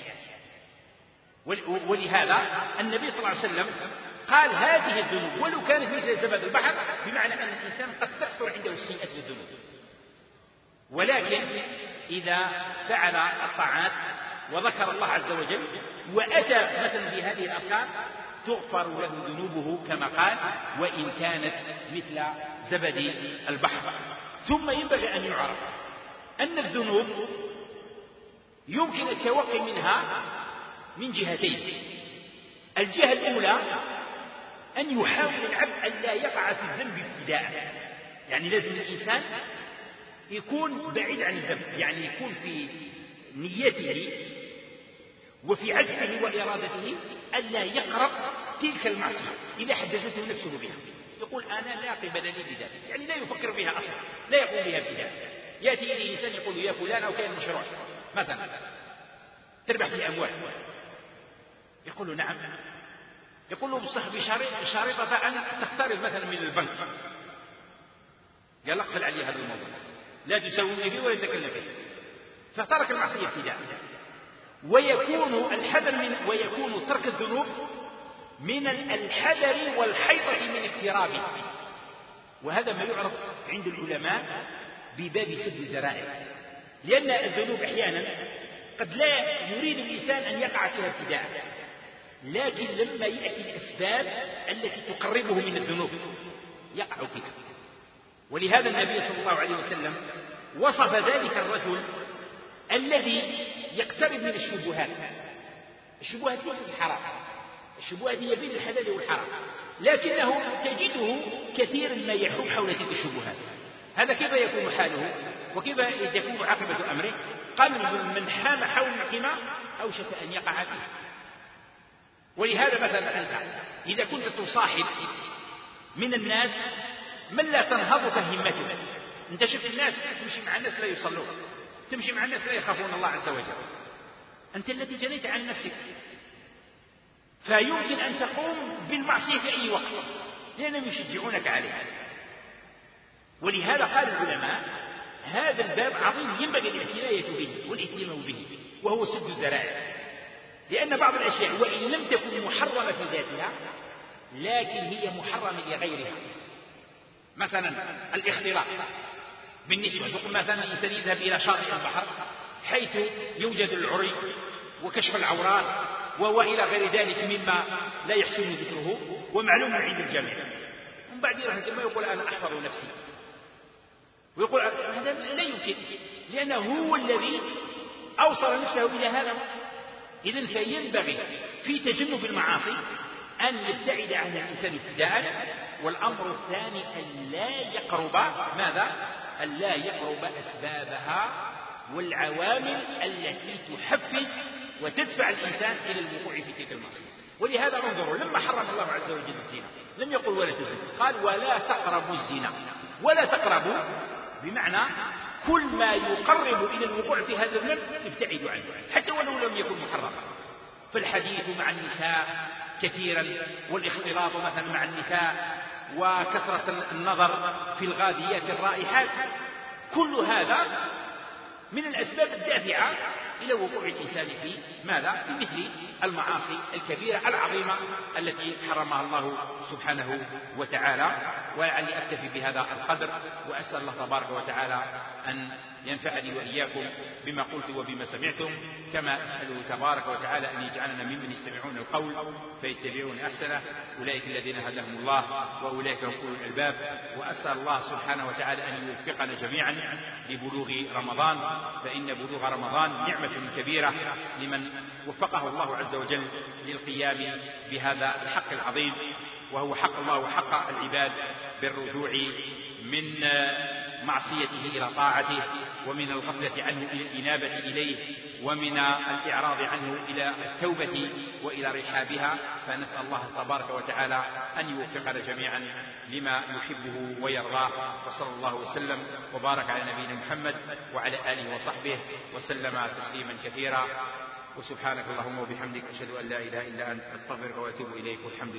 C: ولهذا النبي صلى الله عليه وسلم قال هذه الذنوب ولو كانت مثل زبد البحر، بمعنى أن الإنسان قد تكثر عنده السيئات والذنوب، ولكن إذا فعل الطاعات وذكر الله عز وجل وأتى مثلا بهذه الأركان تغفر له ذنوبه كما قال وإن كانت مثل زبد البحر. ثم ينبغي أن يعرف أن الذنوب يمكن التوقي منها من جهتين. الجهة الأولى أن يحاول العبد أن لا يقع في الذنب ابتداء، يعني لازم الإنسان يكون بعيد عن الذنب، يعني يكون في نيته وفي عزمه وإرادته ألا يقرب تلك المعصية إذا حدثته نفسه بها، يقول أنا لا قبل لي بذلك، يعني لا يفكر بها أصلا، لا يقوم بها ابتداء. يأتي إليه إنسان يقول يا فلان أو كان مشروع مثلا تربح في أموال، يقول له نعم، يقول له بالصحب شارطة أن تقترض مثلا من البنك، قال اقفل علي هذا الموضوع لا تسوي فيه ولا تتكلم فيه، فترك المعصية ابتداء. ويكون ترك الذنوب من الحذر والحيطة من اقترابه، وهذا ما يعرف عند العلماء بباب سد الذرائع، لأن الذنوب أحيانا قد لا يريد الإنسان أن يقع فيها ابتداء، لكن لما يأتي الأسباب التي تقربه من الذنوب يقع فيها. ولهذا النبي صلى الله عليه وسلم وصف ذلك الرجل الذي يقترب من الشبهات. الشبهات ليست حرام، الشبهات هي بين الحلال والحرام، لكنه تجده كثيرا ما يحوم حول تلك الشبهات. هذا كيف يكون حاله وكيف تكون عاقبة أمره؟ قال من حام حول الحمى أوشك أن يقع فيه. ولهذا مثلا أنت إذا كنت تصاحب من الناس من لا تنهضك همته، أنت شفت الناس تمشي مع الناس لا يصلون، تمشي مع الناس لا يخافون الله عز وجل، أنت الذي جنيت عن نفسك، فيمكن أن تقوم بالمعصية في أي وقت لأنهم يشجعونك عليها. ولهذا قال العلماء هذا الباب عظيم ينبغي العناية به والاهتمام به، وهو سد الذرائع، لأن بعض الأشياء وإن لم تكن محرمة في ذاتها لكن هي محرمة لغيرها. مثلا الاختلاط بالنسبة تقول مثلا الإنسان يذهب إلى شاطئ البحر حيث يوجد العري وكشف العورات وإلى غير ذلك مما لا يحسن ذكره ومعلوم عند الجميع، ومن بعد ثم يقول أنا أحفظ نفسي، ويقول هذا لا يمكن لأنه هو الذي أوصل نفسه إلى هذا. إذن فينبغي في تجنب المعاصي أن يبتعد عن الإنسان ابتداء. والأمر الثاني أن لا يقرب ماذا؟ أن لا يقرب أسبابها والعوامل التي تحفز وتدفع الإنسان إلى الوقوع في تلك المعصية. ولهذا انظروا لما حرم الله عز وجل الزنا لم يقل ولا تزنوا، قال ولا تقربوا الزنا. ولا تقربوا بمعنى كل ما يقرب إلى الوقوع في هذا الذنب ابتعدوا عنه حتى ولو لم يكن محرما. فالحديث مع النساء كثيرا والاختلاط مثلا مع النساء وكثرة النظر في الغاديات الرائحات كل هذا من الأسباب الدافعة إلى وقوع الإنسان في ماذا؟ في مثل المعاصي الكبيرة العظيمة التي حرمها الله سبحانه وتعالى. ولعلي أكتفي بهذا القدر، وأسأل الله تبارك وتعالى أن ينفعني وإياكم بما قلت وبما سمعتم، كما أسأله تبارك وتعالى أن يجعلنا ممن يستمعون القول فيتبعون أحسنه، أولئك الذين هداهم الله وأولئك هم أولو الألباب. وأسأل الله سبحانه وتعالى أن يوفقنا جميعا لبلوغ رمضان، فإن بلوغ رمضان نعمة كبيرة لمن وفقه الله عز وجل للقيام بهذا الحق العظيم، وهو حق الله وحق العباد بالرجوع من معصيته إلى طاعته، ومن الغفلة عنه إلى الإنابة إليه، ومن الإعراض عنه إلى التوبة وإلى رحابها. فنسأل الله تبارك وتعالى أن يوفقنا جميعا لما يحبه ويرضاه. وصلى الله وسلم وبارك على نبينا محمد وعلى آله وصحبه وسلم تسليما كثيرا. وسبحانك اللهم وبحمدك أشهد أن لا إله إلا أنت أستغفرك وأتوب إليك. والحمد